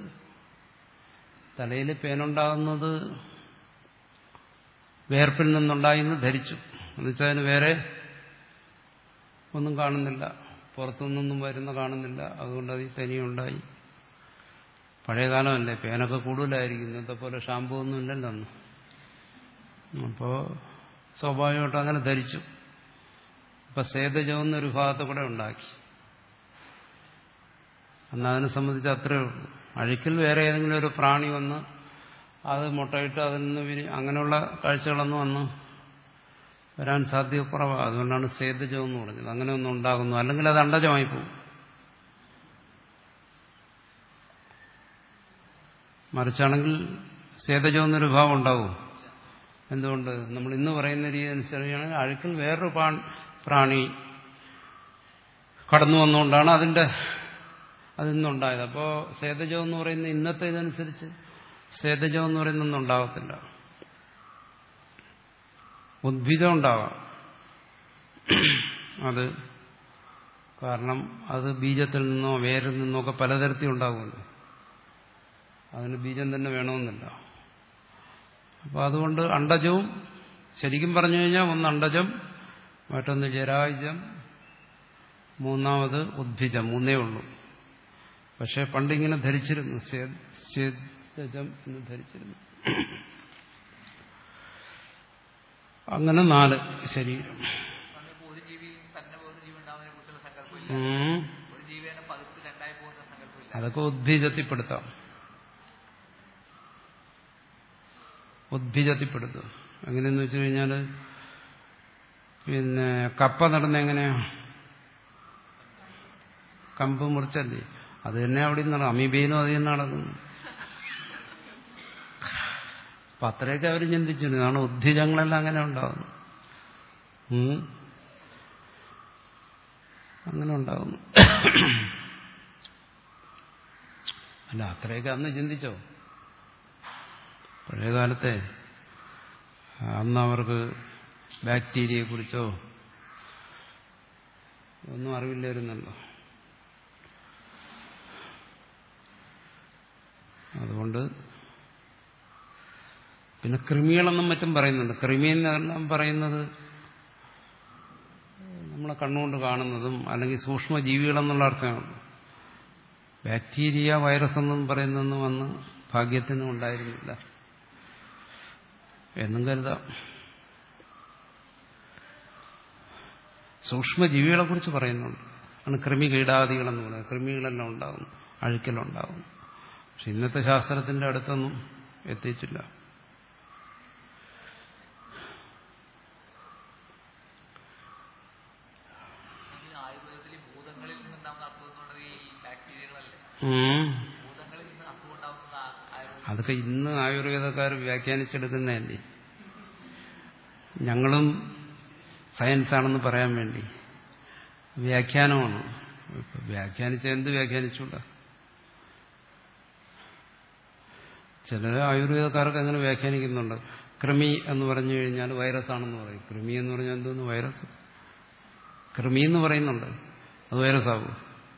തലയിൽ പേനുണ്ടാകുന്നത് വിയർപ്പിൽ നിന്നുണ്ടായി എന്ന് ധരിച്ചു. എന്നുവെച്ചാൽ അതിന് വേറെ ഒന്നും കാണുന്നില്ല, പുറത്തുനിന്നൊന്നും വരുന്ന കാണുന്നില്ല, അതുകൊണ്ട് അത് തനിയുണ്ടായി. പഴയകാലമല്ലേ, പേനൊക്കെ കൂടുതലായിരിക്കും, ഇന്നത്തെ പോലെ ഷാമ്പൂ ഒന്നും ഇല്ലല്ലോ അന്ന്. അപ്പോൾ സ്വാഭാവികമായിട്ട് അങ്ങനെ ധരിച്ചു. അപ്പൊ സേതജം എന്നൊരു ഭാഗത്ത് കൂടെ ഉണ്ടാക്കി. അന്ന് അതിനെ സംബന്ധിച്ച് അത്രയേ ഉള്ളൂ. അഴുക്കിൽ വേറെ ഏതെങ്കിലും ഒരു പ്രാണി വന്ന് അത് മുട്ടയിട്ട് അതിൽ നിന്ന് വിരി അങ്ങനെയുള്ള കാഴ്ചകളൊന്നും വന്ന് വരാൻ സാധ്യത കുറവാണ്. അതുകൊണ്ടാണ് സേതജം എന്ന് പറഞ്ഞത്. അങ്ങനെ ഒന്നും ഉണ്ടാകുന്നു, അല്ലെങ്കിൽ അത് അണ്ടജമായി പോകും. മറിച്ചാണെങ്കിൽ സേതജം എന്നൊരു ഭാവം ഉണ്ടാവും. എന്തുകൊണ്ട്? നമ്മൾ ഇന്ന് പറയുന്ന രീതി അനുസരിച്ചാണെങ്കിൽ അഴുക്കിൽ വേറൊരു പ്രാണി കടന്നു വന്നുകൊണ്ടാണ് അതിന്റെ അതിൽ നിന്നുണ്ടായത്. അപ്പോൾ സേതജം എന്ന് പറയുന്ന ഇന്നത്തെ ഇതനുസരിച്ച് സേതജം എന്ന് പറയുന്നൊന്നും ഉണ്ടാകത്തില്ല. ഉദ്ഭിദം ഉണ്ടാകാം അത്, കാരണം അത് ബീജത്തിൽ നിന്നോ വേരിൽ നിന്നോ ഒക്കെ പലതരത്തിൽ ഉണ്ടാകുമല്ലോ. അതിന് ബീജം തന്നെ വേണമെന്നില്ല. അപ്പോൾ അതുകൊണ്ട് അണ്ടജവും ശരിക്കും പറഞ്ഞു കഴിഞ്ഞാൽ ഒന്ന് അണ്ടജം, മറ്റൊന്ന് ജരായുജം, മൂന്നാമത് ഉദ്ഭിജം. മൂന്നേ ഉള്ളൂ. പക്ഷെ പണ്ടിങ്ങനെ ധരിച്ചിരുന്നു, സ്വേദജം എന്ന് ധരിച്ചിരുന്നു. അങ്ങനെ നാല് ശരീരം. അതൊക്കെ ഉദ്ഭിജത്തിൽപ്പെടുത്താം. ഉദ്ഭിജത്തിൽപ്പെടുത്തും. എങ്ങനെയെന്ന് വെച്ചു കഴിഞ്ഞാൽ, പിന്നെ കപ്പ നടന്ന എങ്ങനെയാ, കമ്പ് മുറിച്ചല്ലേ, അത് തന്നെ അവിടെ നിന്നാണ്. അമീബയിലും അത് തന്നെ നടക്കുന്നു. അപ്പൊ അത്രയൊക്കെ അവർ ചിന്തിച്ചിരുന്നു. കാരണം ഉദ്ഭിജങ്ങളെല്ലാം അങ്ങനെ ഉണ്ടാകുന്നു, അങ്ങനെ ഉണ്ടാകുന്നു. അല്ല, അത്രയൊക്കെ അന്ന് ചിന്തിച്ചോ? പഴയകാലത്തെ അന്ന് അവർക്ക് ബാക്ടീരിയയെ കുറിച്ചോ ഒന്നും അറിവില്ലായിരുന്നല്ലോ. അതുകൊണ്ട് പിന്നെ കൃമികളെന്നും മറ്റും പറയുന്നുണ്ട്. കൃമി എന്നെല്ലാം പറയുന്നത് നമ്മളെ കണ്ണുകൊണ്ട് കാണുന്നതും അല്ലെങ്കിൽ സൂക്ഷ്മജീവികളെന്നുള്ള അർത്ഥമാണ്. ബാക്ടീരിയ, വൈറസ് എന്നും പറയുന്നതൊന്നും അന്ന് ഭാഗ്യത്തിനും ഉണ്ടായിരുന്നില്ല എന്നും കരുതാം. സൂക്ഷ്മജീവികളെ കുറിച്ച് പറയുന്നുണ്ട്. ആണ് കൃമി കീടാദികളെന്ന് പറയുന്നത്. കൃമികളെല്ലാം ഉണ്ടാകും, അഴുക്കലുണ്ടാകും. പക്ഷെ ഇന്നത്തെ ശാസ്ത്രത്തിന്റെ അടുത്തൊന്നും എത്തിയിട്ടില്ല. അതൊക്കെ ഇന്ന് ആയുർവേദക്കാർ വ്യാഖ്യാനിച്ചെടുക്കുന്നതല്ലേ. ഞങ്ങളും സയൻസാണെന്ന് പറയാൻ വേണ്ടി വ്യാഖ്യാനമാണ്. വ്യാഖ്യാനിച്ച എന്ത് വ്യാഖ്യാനിച്ചൂടാ. ചില ആയുർവേദക്കാർക്ക് അങ്ങനെ വ്യാഖ്യാനിക്കുന്നുണ്ട്. കൃമി എന്ന് പറഞ്ഞു കഴിഞ്ഞാൽ വൈറസ് ആണെന്ന് പറയും. കൃമി എന്ന് പറഞ്ഞാൽ എന്തോന്ന്, വൈറസ്. കൃമി എന്ന് പറയുന്നുണ്ട്, അത് വൈറസാകും.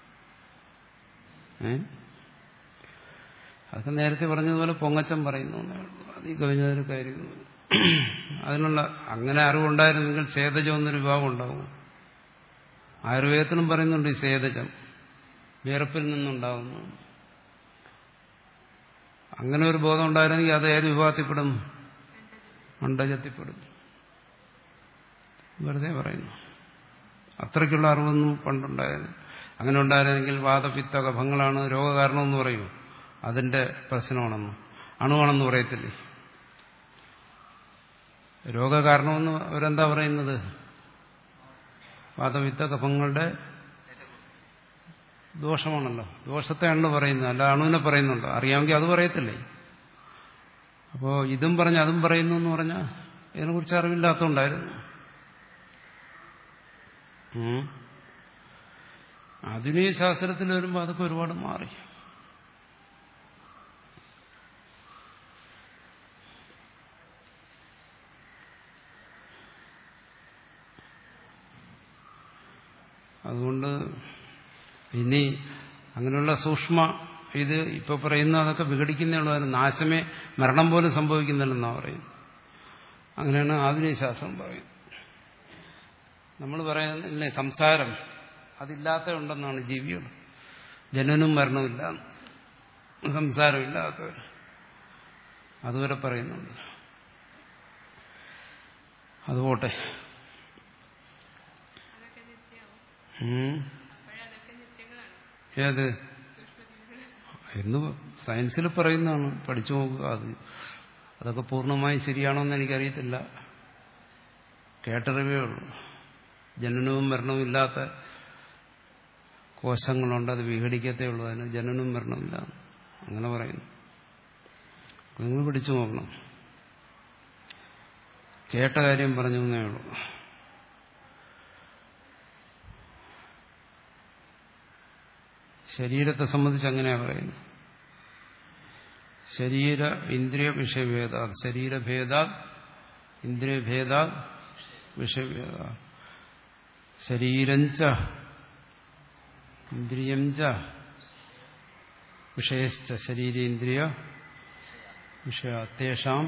ഏ അതൊക്കെ നേരത്തെ പറഞ്ഞതുപോലെ പൊങ്ങച്ചം പറയുന്നു. അതീ കവിഞ്ഞതൊരു കാര്യം. അതിനുള്ള അങ്ങനെ അറിവുണ്ടായിരുന്നെങ്കിൽ സേതജം എന്നൊരു വിഭാഗം ഉണ്ടാവും. ആയുർവേദത്തിലും പറയുന്നുണ്ട് ഈ സേതജം വിയർപ്പിൽ നിന്നുണ്ടാകുന്നു. അങ്ങനെ ഒരു ബോധം ഉണ്ടായിരുന്നെങ്കിൽ അത് ഏത് വിഭാഗത്തിൽപ്പെടും? അണ്ടജത്തിൽപ്പെടും. വെറുതെ പറയുന്നു. അത്രയ്ക്കുള്ള അറിവൊന്നും പണ്ടുണ്ടായത്. അങ്ങനെ ഉണ്ടായിരുന്നെങ്കിൽ വാതപിത്ത കഫങ്ങളാണ് രോഗകാരണമെന്ന് പറയൂ. അതിന്റെ പ്രശ്നമാണെന്ന് അണുവാണെന്ന് പറയത്തില്ലേ? രോഗകാരണമെന്ന് അവരെന്താ പറയുന്നത്? വാതപിത്ത കഫങ്ങളുടെ ദോഷമാണല്ലോ. ദോഷത്തെയാണല്ലോ പറയുന്നത്, അല്ല അണുവിനെ പറയുന്നുണ്ടോ? അറിയാമെങ്കിൽ അത് പറയത്തില്ലേ? അപ്പോൾ ഇതും പറഞ്ഞ് അതും പറയുന്നു എന്ന് പറഞ്ഞാൽ ഇതിനെക്കുറിച്ച് അറിവില്ലാത്തതുകൊണ്ടായിരുന്നു. ആധുനിക ശാസ്ത്രത്തിൽ വരുമ്പോൾ അതൊക്കെ ഒരുപാട് മാറി. അതുകൊണ്ട് ഇനി അങ്ങനെയുള്ള സൂക്ഷ്മ ഇത് ഇപ്പൊ പറയുന്ന അതൊക്കെ വിഘടിക്കുന്നേ നാശമേ മരണം പോലും സംഭവിക്കുന്നില്ലെന്നാണ് പറയുന്നത്. അങ്ങനെയാണ് ആധുനിക ശാസ്ത്രം പറയുന്നത്. നമ്മൾ പറയുന്നില്ലേ സംസാരം അതില്ലാത്ത ഉണ്ടെന്നാണ് ജീവികൾ. ജനനവും മരണവുമില്ല, സംസാരമില്ലാത്തവർ അതുവരെ പറയുന്നുണ്ട്. അതുപോട്ടെ. ഏത് എന്ന് സയൻസിൽ പറയുന്നതാണ്, പഠിച്ചു നോക്കുക. അത് അതൊക്കെ പൂർണ്ണമായി ശരിയാണോന്ന് എനിക്കറിയത്തില്ല, കേട്ടറിവേ ഉള്ളൂ. ജനനവും മരണവും ഇല്ലാത്ത കോശങ്ങളുണ്ട്, അത് വിഘടിക്കത്തേ ഉള്ളൂ, അതിന് ജനനവും മരണവും ഇല്ല അങ്ങനെ പറയുന്നു. നിങ്ങൾ പഠിച്ചു നോക്കണം. കേട്ട കാര്യം പറഞ്ഞു എന്നേ ഉള്ളൂ. ശരീരത്തെ സംബന്ധിച്ച് അങ്ങനെയാണ് പറയുന്നത്. ശരീര ഇന്ദ്രിയ വിഷയഭേദ, ശരീരഭേദ ഇന്ദ്രിയഭേദ വിഷയഭേദ, ശരീരം ച ഇന്ദ്രിയം ച വിഷയശ്ച ശരീരേന്ദ്രിയ വിഷയ തേഷാം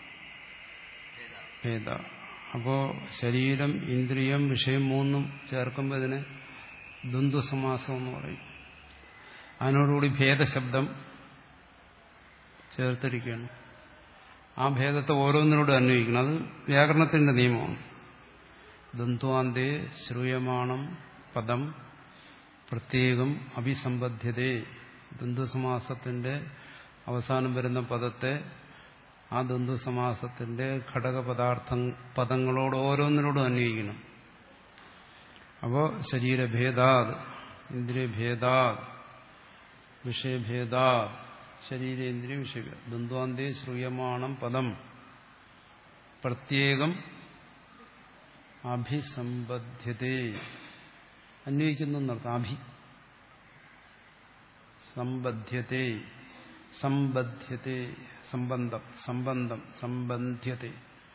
ഭേദ. അപ്പോ ശരീരം ഇന്ദ്രിയം വിഷയം മൂന്നും ചേർക്കുമ്പോൾ ഇതിനെ ദ്വന്ദ്വസമാസം എന്ന് പറയും. അതിനോടുകൂടി ഭേദശബ്ദം ചേർത്തിരിക്കുകയാണ്. ആ ഭേദത്തെ ഓരോന്നിനോടും അന്വയിക്കണം. അത് വ്യാകരണത്തിന്റെ നിയമമാണ്. ദ്വന്ദ്വാന്തേ ശ്രൂയമാണം പദം പ്രത്യേകം അഭിസംബദ്ധ്യതേ. ദ്വന്ദ്വസമാസത്തിന്റെ അവസാനം വരുന്ന പദത്തെ ആ ദ്വന്ദ്വസമാസത്തിന്റെ ഘടകപദാർത്ഥ പദങ്ങളോട് ഓരോന്നിനോടും അന്വയിക്കണം. അപ്പോൾ ശരീരഭേദാത് ഇന്ദ്രിയഭേദാത് വിഷയഭേദാ ശരീരേന്ദ്രിയ വിഷയ ദ്വന്ദ്വാന്തേ ശ്രൂയമാണം പദം പ്രത്യേകം അഭിസംബദ്ധ്യതേ. അന്വയിക്കുന്നു എന്നർത്ഥം. അഭി സമ്പദ്ധ്യതേ സമ്പദ്ധ്യതേ സംബന്ധം സംബന്ധം സംബന്ധ്യതേ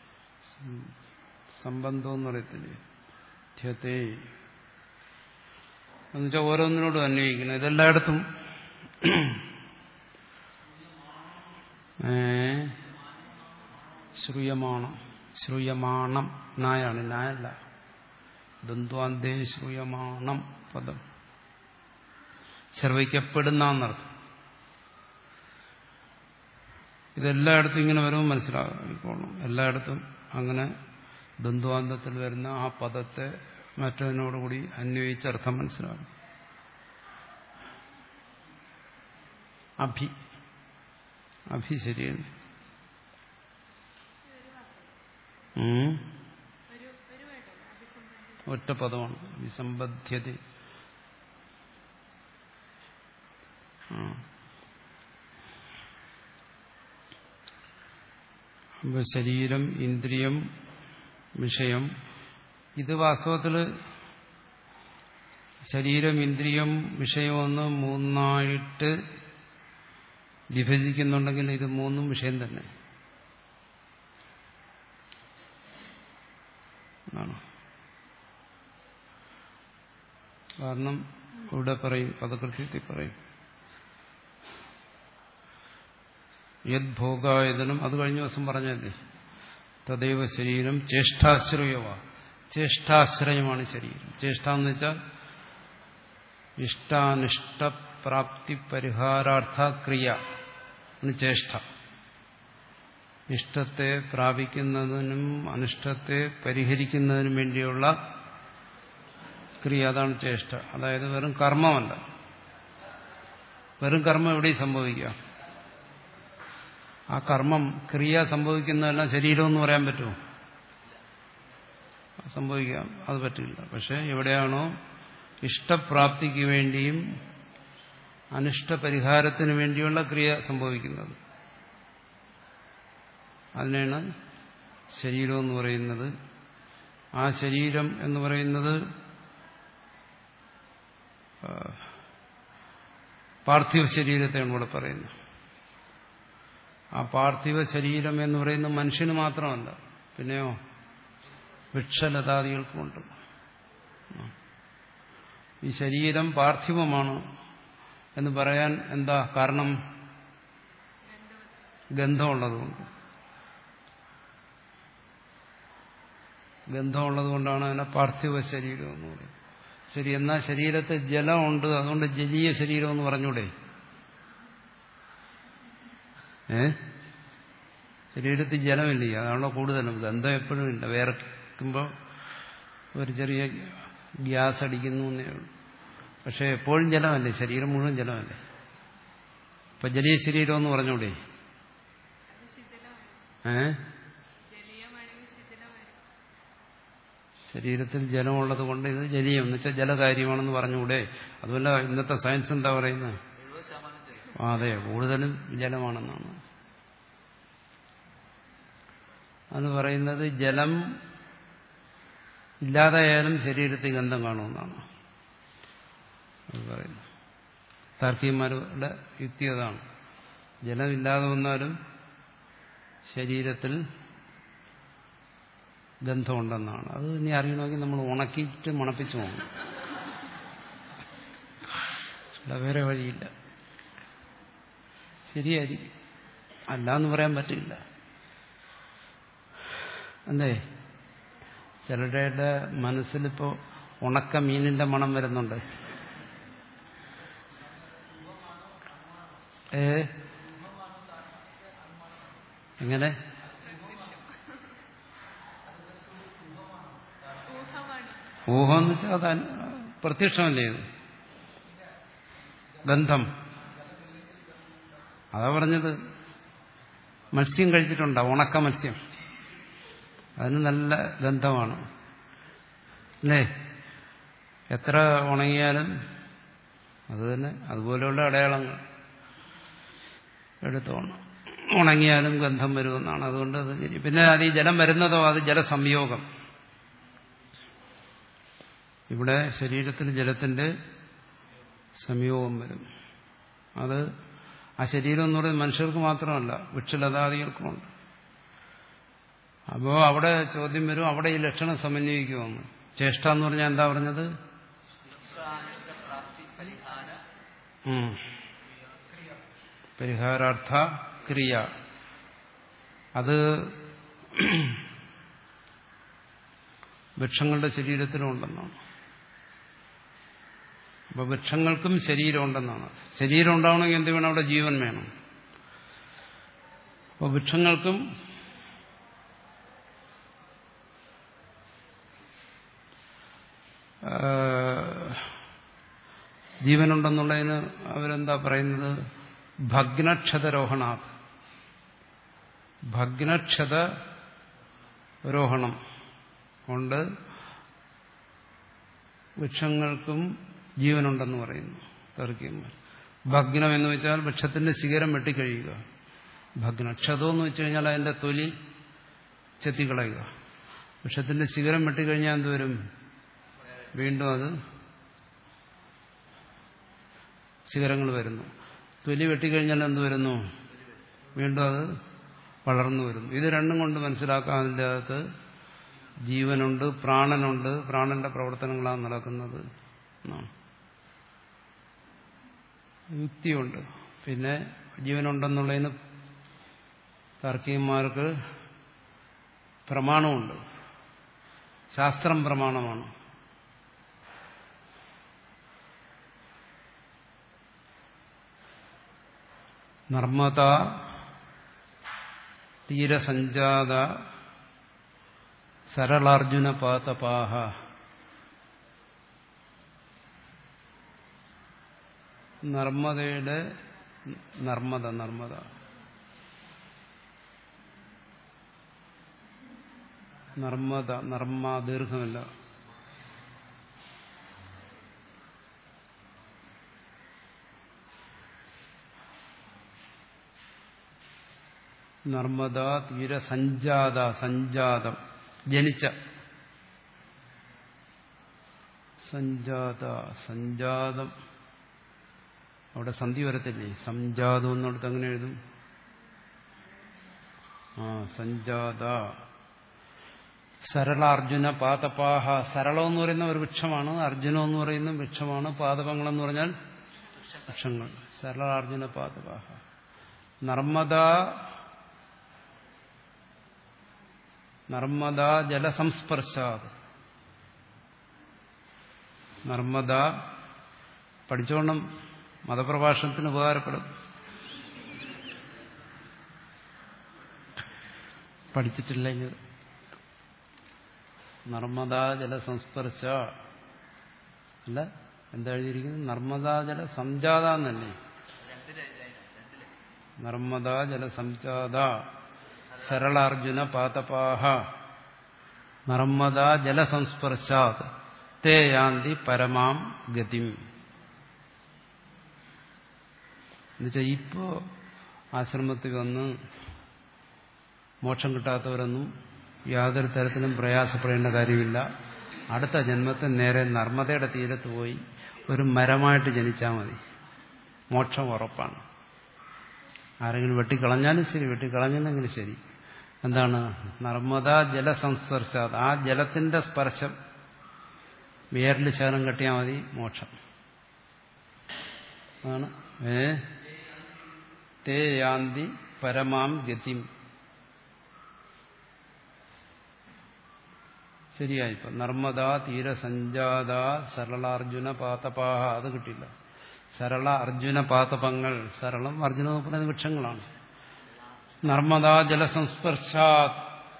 സംബന്ധം എന്ന് പറയത്തില്ലേ ധ്യതേ എന്നുവെച്ചാൽ ഓരോന്നിനോടും അന്വയിക്കണം. ഇതെല്ലായിടത്തും ശ്രൂയമാണം ശ്രൂയമാണം നായാണ്, നായല്ല. ദ്വന്ദ്വാന്തേ ശ്രൂയമാണം പദം ശ്രവിക്കപ്പെടുന്ന എന്നർത്ഥം. ഇതെല്ലായിടത്തും ഇങ്ങനെ വരുമ്പോൾ മനസ്സിലാക്കിക്കോളണം. എല്ലായിടത്തും അങ്ങനെ ദ്വന്ദ്വാന്തത്തിൽ വരുന്ന ആ പദത്തെ മറ്റതിനോടുകൂടി അന്വയിച്ച് അർത്ഥം മനസ്സിലാകും. അഭി അഭി ശരിയാണ്. ഒറ്റ പദമാണ് വിസംബദ്ധ്യത. അപ്പൊ ശരീരം ഇന്ദ്രിയം വിഷയം, ഇത് വാസ്തവത്തിൽ ശരീരം ഇന്ദ്രിയം വിഷയമെന്ന് മൂന്നായിട്ട് വിഭജിക്കുന്നുണ്ടെങ്കിൽ ഇത് മൂന്നും വിഷയം തന്നെ ആണ്. കാരണം ഇവിടെ പറയും, പദകൃത്യത്തിൽ പറയും യദ്ഭോഗായതനം, അത് കഴിഞ്ഞ ദിവസം പറഞ്ഞല്ലേ, തദൈവ ശരീരം ചേഷ്ടാശ്രയവ, ചേഷ്ടാശ്രയമാണ് ശരീരം. ചേഷ്ട എന്ന് വെച്ചാൽ ഇഷ്ടാനിഷ്ടപ്രാപ്തി പരിഹാരാർത്ഥ ക്രിയ ചേഷ്ട. ഇഷ്ടത്തെ പ്രാപിക്കുന്നതിനും അനിഷ്ടത്തെ പരിഹരിക്കുന്നതിനും വേണ്ടിയുള്ള ക്രിയ, അതാണ് ചേഷ്ട. അതായത് വെറും കർമ്മമല്ല. വെറും കർമ്മം എവിടെയും സംഭവിക്കാം. ആ കർമ്മം ക്രിയ സംഭവിക്കുന്നതെല്ലാം ശരീരമെന്ന് പറയാൻ പറ്റുമോ? സംഭവിക്കാം, അത് പറ്റില്ല. പക്ഷെ എവിടെയാണോ ഇഷ്ടപ്രാപ്തിക്ക് വേണ്ടിയും അനിഷ്ടപരിഹാരത്തിന് വേണ്ടിയുള്ള ക്രിയ സംഭവിക്കുന്നത്, അതിനാണ് ശരീരം എന്ന് പറയുന്നത്. ആ ശരീരം എന്ന് പറയുന്നത് പാർത്ഥിവ ശരീരത്തെയാണ് ഇവിടെ പറയുന്നത്. ആ പാർത്ഥിവ ശരീരം എന്ന് പറയുന്നത് മനുഷ്യന് മാത്രമല്ല, പിന്നെയോ വൃക്ഷലതാദികൾക്കുമുണ്ട്. ഈ ശരീരം പാർത്ഥിവമാണ് എന്ന് പറയാൻ എന്താ കാരണം? ഗന്ധമുള്ളതുകൊണ്ട്. ഗന്ധമുള്ളതുകൊണ്ടാണ് അതിനെ പാർത്ഥിവ ശരീരം എന്ന് പറയുന്നത്. ശരി, എന്നാൽ ശരീരത്തിൽ ജലമുണ്ട്, അതുകൊണ്ട് ജലീയ ശരീരം എന്ന് പറഞ്ഞൂടെ? ഏ ശരീരത്തിൽ ജലമില്ല, അതാണല്ലോ കൂടുതലും. ഗന്ധം എപ്പോഴും ഇല്ല. വേർക്കുമ്പോൾ ഒരു ചെറിയ ഗ്യാസ് അടിക്കുന്നു എന്നേ ഉള്ളൂ. പക്ഷെ എപ്പോഴും ജലമല്ലേ, ശരീരം മുഴുവൻ ജലമല്ലേ. ഇപ്പൊ ജലീയ ശരീരം എന്ന് പറഞ്ഞൂടെ? ഏ ശരീരത്തിൽ ജലമുള്ളത് കൊണ്ട് ഇത് ജലീയം എന്ന് വെച്ചാൽ ജലകാര്യമാണെന്ന് പറഞ്ഞുകൂടെ? അതുമല്ല, ഇന്നത്തെ സയൻസ് എന്താ പറയുന്നത്? അതെ, കൂടുതലും ജലമാണെന്നാണ്. അന്ന് പറയുന്നത് ജലം ഇല്ലാതായാലും ശരീരത്തിൽ ഗന്ധം കാണുമെന്നാണ് അത് പറയുന്നത്. താർക്കികന്മാരുടെ യുക്തി അതാണ്. ജലമില്ലാതെ വന്നാലും ശരീരത്തിൽ ഗന്ധമുണ്ടെന്നാണ്. അത് ഇനി അറിയണമെങ്കിൽ നമ്മൾ ഉണക്കിയിട്ട് മണപ്പിച്ചു പോകണം. വേറെ വഴിയില്ല. ശരിയായിരിക്കും, അല്ലാന്ന് പറയാൻ പറ്റില്ല. അല്ലേ? ചിലരുടെ മനസ്സിലിപ്പോ ഉണക്ക മീനിന്റെ മണം വരുന്നുണ്ട്. ഏ എങ്ങനെ? ഊഹം എന്ന് വെച്ചാൽ അത് പ്രത്യക്ഷമല്ലേ? ഇത് ഗന്ധം. അതാ പറഞ്ഞത്. മത്സ്യം കഴിച്ചിട്ടുണ്ടോ? ഉണക്ക മത്സ്യം, അതിന് നല്ല ഗന്ധമാണ് അല്ലേ? എത്ര ഉണങ്ങിയാലും അത് തന്നെ. അതുപോലെയുള്ള അടയാളങ്ങൾ എടുത്തോണം. ഉണങ്ങിയാലും ഗന്ധം വരുമെന്നാണ്. അതുകൊണ്ട് അത് ശരി. പിന്നെ അത് ഈ ജലം വരുന്നതോ അത് ജലസംയോഗം. ഇവിടെ ശരീരത്തിൽ ജലത്തിന്റെ സംയോഗം വരും. അത് ആ ശരീരം എന്ന് പറയുന്നത് മനുഷ്യർക്ക് മാത്രമല്ല, വൃക്ഷലതാദികൾക്കുമുണ്ട്. അപ്പോ അവിടെ ചോദ്യം വരും, അവിടെ ഈ ലക്ഷണം സമന്വയിക്കുമെന്ന്. ചേഷ്ട എന്ന് പറഞ്ഞാൽ എന്താ പറഞ്ഞത്? പരിഹാരാർത്ഥ ക്രിയ. അത് വൃക്ഷങ്ങളുടെ ശരീരത്തിലുണ്ടെന്നാണ്. അപ്പൊ വൃക്ഷങ്ങൾക്കും ശരീരം ഉണ്ടെന്നാണ്. ശരീരം ഉണ്ടാവണമെങ്കിൽ എന്ത് വേണം? അവിടെ ജീവൻ വേണം. അപ്പൊ വൃക്ഷങ്ങൾക്കും ജീവനുണ്ടെന്നുള്ളതിന് അവരെന്താ പറയുന്നത്? ഭഗ്നക്ഷതരോഹണാത്. ഭഗ്നക്ഷതരോഹണം കൊണ്ട് വൃക്ഷങ്ങൾക്കും ജീവനുണ്ടെന്ന് പറയുന്നു താർക്കികന്മാർ. ഭഗ്നം എന്ന് വെച്ചാൽ വൃക്ഷത്തിന്റെ ശിഖരം വെട്ടിക്കഴിയുക. ഭഗ്നം. ക്ഷതം എന്ന് വെച്ച് കഴിഞ്ഞാൽ അതിന്റെ തൊലി ചെത്തിക്കളയുക. വൃക്ഷത്തിന്റെ ശിഖരം വെട്ടിക്കഴിഞ്ഞാൽ എന്തുവരും? വീണ്ടും അത് ശിഖരങ്ങൾ വരുന്നു. തൊലി വെട്ടിക്കഴിഞ്ഞാൽ എന്ത് വരുന്നു? വീണ്ടും അത് വളർന്നു വരുന്നു. ഇത് രണ്ടും കൊണ്ട് മനസ്സിലാക്കാൻ അതിൻ്റെ അകത്ത് ജീവനുണ്ട്, പ്രാണനുണ്ട്, പ്രാണന്റെ പ്രവർത്തനങ്ങളാണ് നടക്കുന്നത്. യുക്തിയുണ്ട്. പിന്നെ ജീവനുണ്ടെന്നുള്ളതിന് താർക്കികന്മാർക്ക് പ്രമാണമുണ്ട്. ശാസ്ത്രം പ്രമാണമാണ്. നർമ്മദ തീരസഞ്ജാത സരളാർജുന പാതപാഹ. നർമ്മദയുടെ നർമ്മദ നർമ്മദ നർമ്മദ നർമ്മ ദീർഘമല്ല. നർമ്മദ തീര സഞ്ജാത സഞ്ജാതം ജനിച്ച സഞ്ജാത സഞ്ജാതം അവിടെ സന്ധി വരത്തില്ലേ? സംജാതം എന്നിടത്ത് അങ്ങനെ എഴുതും. ആ സഞ്ജാത സരള അർജുന പാതപാഹ. സരളം എന്ന് പറയുന്ന ഒരു വൃക്ഷമാണ്, അർജുനം എന്ന് പറയുന്ന വൃക്ഷമാണ്, പാതപങ്ങൾ എന്ന് പറഞ്ഞാൽ വൃക്ഷങ്ങൾ. സരള അർജുന പാതപാഹ. നർമ്മദ നർമ്മദ ജലസംസ്പർശാത്. നർമ്മദ പഠിച്ചോണം, മതപ്രഭാഷണത്തിന് ഉപകാരപ്പെടും. പഠിച്ചിട്ടില്ലെങ്കിൽ നർമ്മദാ ജലസംസ്പർശ അല്ല, എന്താ എഴുതിയിരിക്കുന്നത്? നർമ്മദാ ജല സംജാത എന്നല്ലേ? നർമ്മദാ ജല സംജാത സരളാർജുന പാതപാഹ. നർമ്മദാ ജലസംസ്പർശാത് തേ യാന്തി പരമാം ഗതിം. എന്നുവെച്ചാൽ ഇപ്പോ ആശ്രമത്തിൽ വന്ന് മോക്ഷം കിട്ടാത്തവരൊന്നും യാതൊരു തരത്തിലും പ്രയാസപ്പെടേണ്ട കാര്യമില്ല. അടുത്ത ജന്മത്തിൽ നേരെ നർമ്മദയുടെ തീരത്ത് പോയി ഒരു മരമായിട്ട് ജനിച്ചാൽ മതി, മോക്ഷം ഉറപ്പാണ്. ആരെങ്കിലും വെട്ടിക്കളഞ്ഞാലും ശരി, വെട്ടിക്കളഞ്ഞില്ലെങ്കിലും ശരി. എന്താണ്? നർമ്മദാ ജലസംസ്പർശാത്. ആ ജലത്തിന്റെ സ്പർശം വേരിൽ ശകലം കെട്ടിയാൽ മതി, മോക്ഷം ആണ്. ഏ തേ യാന്തി പരമാം ഗതിം. ശരിയായിപ്പോ നർമ്മദാ തീരസഞ്ജാത സരളാർജുന പാതപാഹ. അത് കിട്ടില്ല. സരള അർജുന പാതപങ്ങൾ. സരളം അർജുന പറയുന്ന വൃക്ഷങ്ങളാണ്. നർമ്മദാ ജലസംസ്പർശാത്.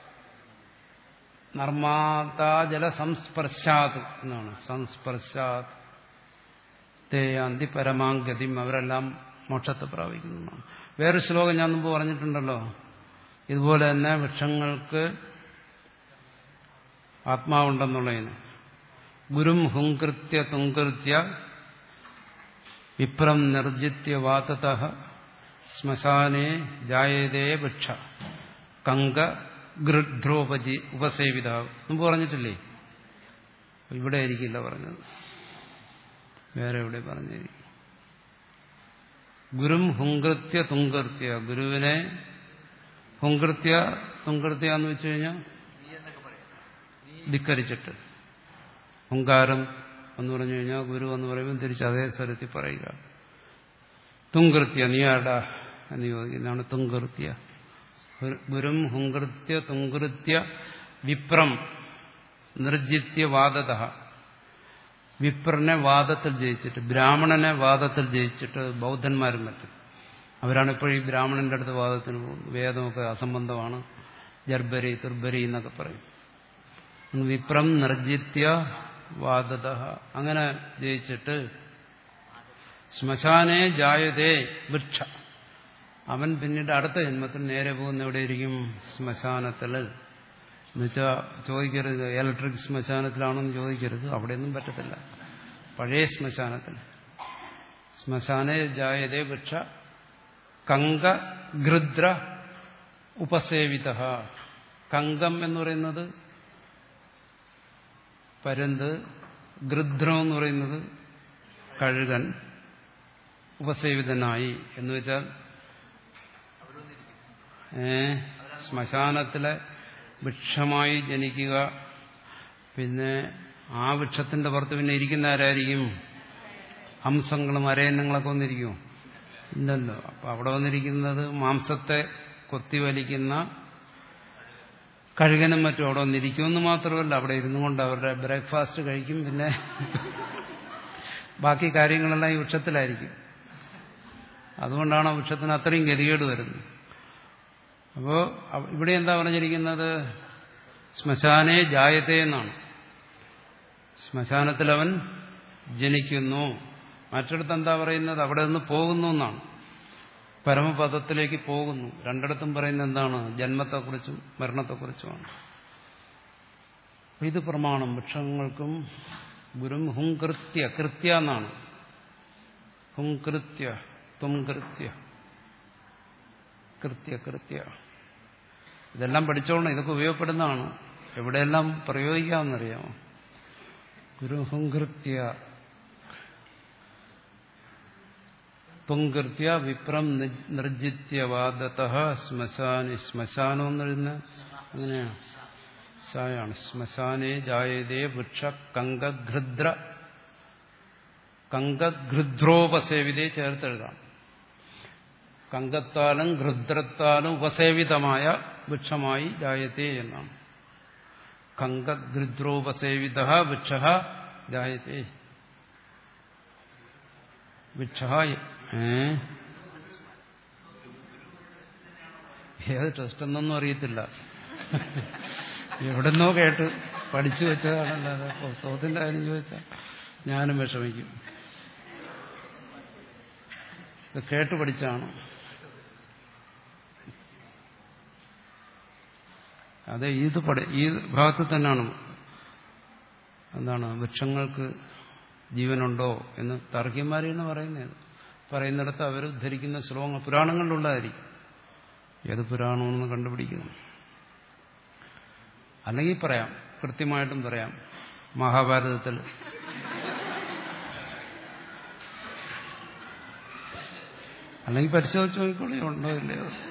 നർമ്മദാ ജലസംസ്പർശാത് എന്നാണ്. സംസ്പർശാത് തേ യാന്തി പരമാം ഗതിം. അവരെല്ലാം മോക്ഷത്തെ പ്രാപിക്കുന്നതാണ്. വേറൊരു ശ്ലോകം ഞാൻ മുമ്പ് പറഞ്ഞിട്ടുണ്ടല്ലോ. ഇതുപോലെ തന്നെ വൃക്ഷങ്ങൾക്ക് ആത്മാവുണ്ടെന്നുള്ളതിന്. ഗുരും ഹുങ്കൃത്യ തുങ്കൃത്യ വിപ്രം നിർജിത്യ വാതതഃ ശ്മശാനേ ജായതേ വൃക്ഷ കങ്ക ഗൃധ്രോപജി ഉപസേവിത. മുമ്പ് പറഞ്ഞിട്ടില്ലേ? ഇവിടെ ആയിരിക്കില്ല പറഞ്ഞത്, വേറെ എവിടെ പറഞ്ഞിരിക്കും. ഗുരും ഹുങ്കൃത്യ തുങ്കൃത്യ. ഗുരുവിനെ ഹുങ്കൃത്യ തുങ്കൃത്യ എന്ന് വെച്ചു കഴിഞ്ഞാൽ ധിക്കരിച്ചിട്ട്. ഹുങ്കാരം എന്ന് പറഞ്ഞു കഴിഞ്ഞാൽ ഗുരു എന്ന് പറയുമ്പോൾ തിരിച്ച് അതേ സ്വരത്തിൽ പറയുക. തുങ്കൃത്യ നീ ആടാ എന്ന് ചോദിക്കുന്നതാണ് തുങ്കൃത്യ. ഗുരും ഹുങ്കൃത്യ തുങ്കൃത്യ വിപ്രം നിർജിത്യ വാദതഃ. വിപ്രനെ വാദത്തിൽ ജയിച്ചിട്ട്, ബ്രാഹ്മണനെ വാദത്തിൽ ജയിച്ചിട്ട് ബൗദ്ധന്മാരും മറ്റും അവരാണ് ഇപ്പോഴും ഈ ബ്രാഹ്മണന്റെ അടുത്ത് വാദത്തിന് പോകുന്നത്. വേദമൊക്കെ അസംബന്ധമാണ്, ജർബരി തുർബരി എന്നൊക്കെ പറയും. വിപ്രം നിർജിത്യ വാദതഃ. അങ്ങനെ ജയിച്ചിട്ട് ശ്മശാനേ ജായതേ വൃക്ഷ. അവൻ പിന്നീട് അടുത്ത ജന്മത്തിൽ നേരെ പോകുന്ന എവിടെയിരിക്കും? ശ്മശാനത്തിൽ. എന്നുവെച്ചാൽ ചോദിക്കരുത് ഇലക്ട്രിക് ശ്മശാനത്തിലാണോന്ന് ചോദിക്കരുത്, അവിടെയൊന്നും പറ്റത്തില്ല. പഴയ ശ്മശാനത്തിൽ. ശ്മശാനേ ജായതേ വൃക്ഷ കങ്ക ഗൃദ്ര ഉപസേവിത. കങ്കം എന്ന് പറയുന്നത് പരന്ത്, ഗൃദ്രം എന്ന് പറയുന്നത് കഴുകൻ. ഉപസേവിതനായി എന്ന് വെച്ചാൽ ഏ ശ്മശാനത്തിലെ വൃക്ഷമായി ജനിക്കുക. പിന്നെ ആ വൃക്ഷത്തിന്റെ പുറത്ത് പിന്നെ ഇരിക്കുന്ന ആരായിരിക്കും? ഹംസങ്ങളും അരയന്നങ്ങളൊക്കെ വന്നിരിക്കുമോ? ഇല്ലല്ലോ. അപ്പൊ അവിടെ വന്നിരിക്കുന്നത് മാംസത്തെ കൊത്തിവലിക്കുന്ന കഴുകനും മറ്റും അവിടെ വന്നിരിക്കുമെന്ന് മാത്രമല്ല, അവിടെ ഇരുന്നു കൊണ്ട് അവരുടെ ബ്രേക്ക്ഫാസ്റ്റ് കഴിക്കും. പിന്നെ ബാക്കി കാര്യങ്ങളെല്ലാം ഈ വൃക്ഷത്തിലായിരിക്കും. അതുകൊണ്ടാണ് ആ വൃക്ഷത്തിന് അത്രയും ഗതികേട് വരുന്നത്. അപ്പോൾ ഇവിടെ എന്താ പറഞ്ഞിരിക്കുന്നത്? ശ്മശാനേ ജായത്തെ എന്നാണ്. ശ്മശാനത്തിൽ അവൻ ജനിക്കുന്നു. മറ്റിടത്ത് എന്താ പറയുന്നത്? അവിടെ നിന്ന് പോകുന്നു എന്നാണ്. പരമപദത്തിലേക്ക് പോകുന്നു. രണ്ടിടത്തും പറയുന്നത് എന്താണ്? ജന്മത്തെക്കുറിച്ചും മരണത്തെക്കുറിച്ചുമാണ്. ഇത് പ്രമാണം. വൃക്ഷങ്ങൾക്കും ഗുരും ഹുംകൃത്യ, കൃത്യ എന്നാണ്. ഹുംകൃത്യ തും കൃത്യ കൃത്യ കൃത്യ ഇതെല്ലാം പഠിച്ചോളണം. ഇതൊക്കെ ഉപയോഗപ്പെടുന്നതാണ്. എവിടെയെല്ലാം പ്രയോഗിക്കാമെന്നറിയാമോ? ഗുരു ഹുംകൃത്യ തുംകൃത്യ വിപ്രം നിർജിത്യവാദത ശ്മശാനി. ശ്മശാനം എന്നെഴുതുന്ന അങ്ങനെയാണ്, ശായാണ്. ശ്മശാനേ ജായതേ വൃക്ഷ കങ്കഘൃദ്ര കങ്കഘൃദ്രോപസേവിതേ ചേർത്തെഴുതാം. കങ്കത്താലും ഘൃദ്രത്താലും ഉപസേവിതമായ വൃക്ഷമായി ജായത്തെ എന്നാണ്. കങ്കഘൃദ്രോപസേവിത വൃക്ഷ ജായത്തെ. വൃക്ഷ ഏത് ടെസ്റ്റ് എന്നൊന്നും അറിയത്തില്ല, എവിടെന്നോ കേട്ട് പഠിച്ചു വെച്ചതാണല്ലാതെ പുസ്തകത്തിന്റെ കാര്യം ചോദിച്ചാൽ ഞാനും വിഷമിക്കും. ഇത് കേട്ട് പഠിച്ചാണ്. അതെ, ഇത് പഠി ഈ ഭാഗത്ത് തന്നെയാണ് എന്താണ് വൃക്ഷങ്ങൾക്ക് ജീവനുണ്ടോ എന്ന് താർക്കികന്മാരെന്ന് പറയുന്നത്. പറയുന്നിടത്ത് അവർ ഉദ്ധരിക്കുന്ന ശ്ലോകങ്ങൾ പുരാണങ്ങളിലുള്ളതായിരിക്കും. ഏത് പുരാണമെന്ന് കണ്ടുപിടിക്കണം. അല്ലെങ്കിൽ പറയാം, കൃത്യമായിട്ടും പറയാം. മഹാഭാരതത്തിൽ അല്ലെങ്കിൽ പരിശോധിച്ച് നോക്കിക്കോളൂ, ഉണ്ടോ ഇല്ലയോ.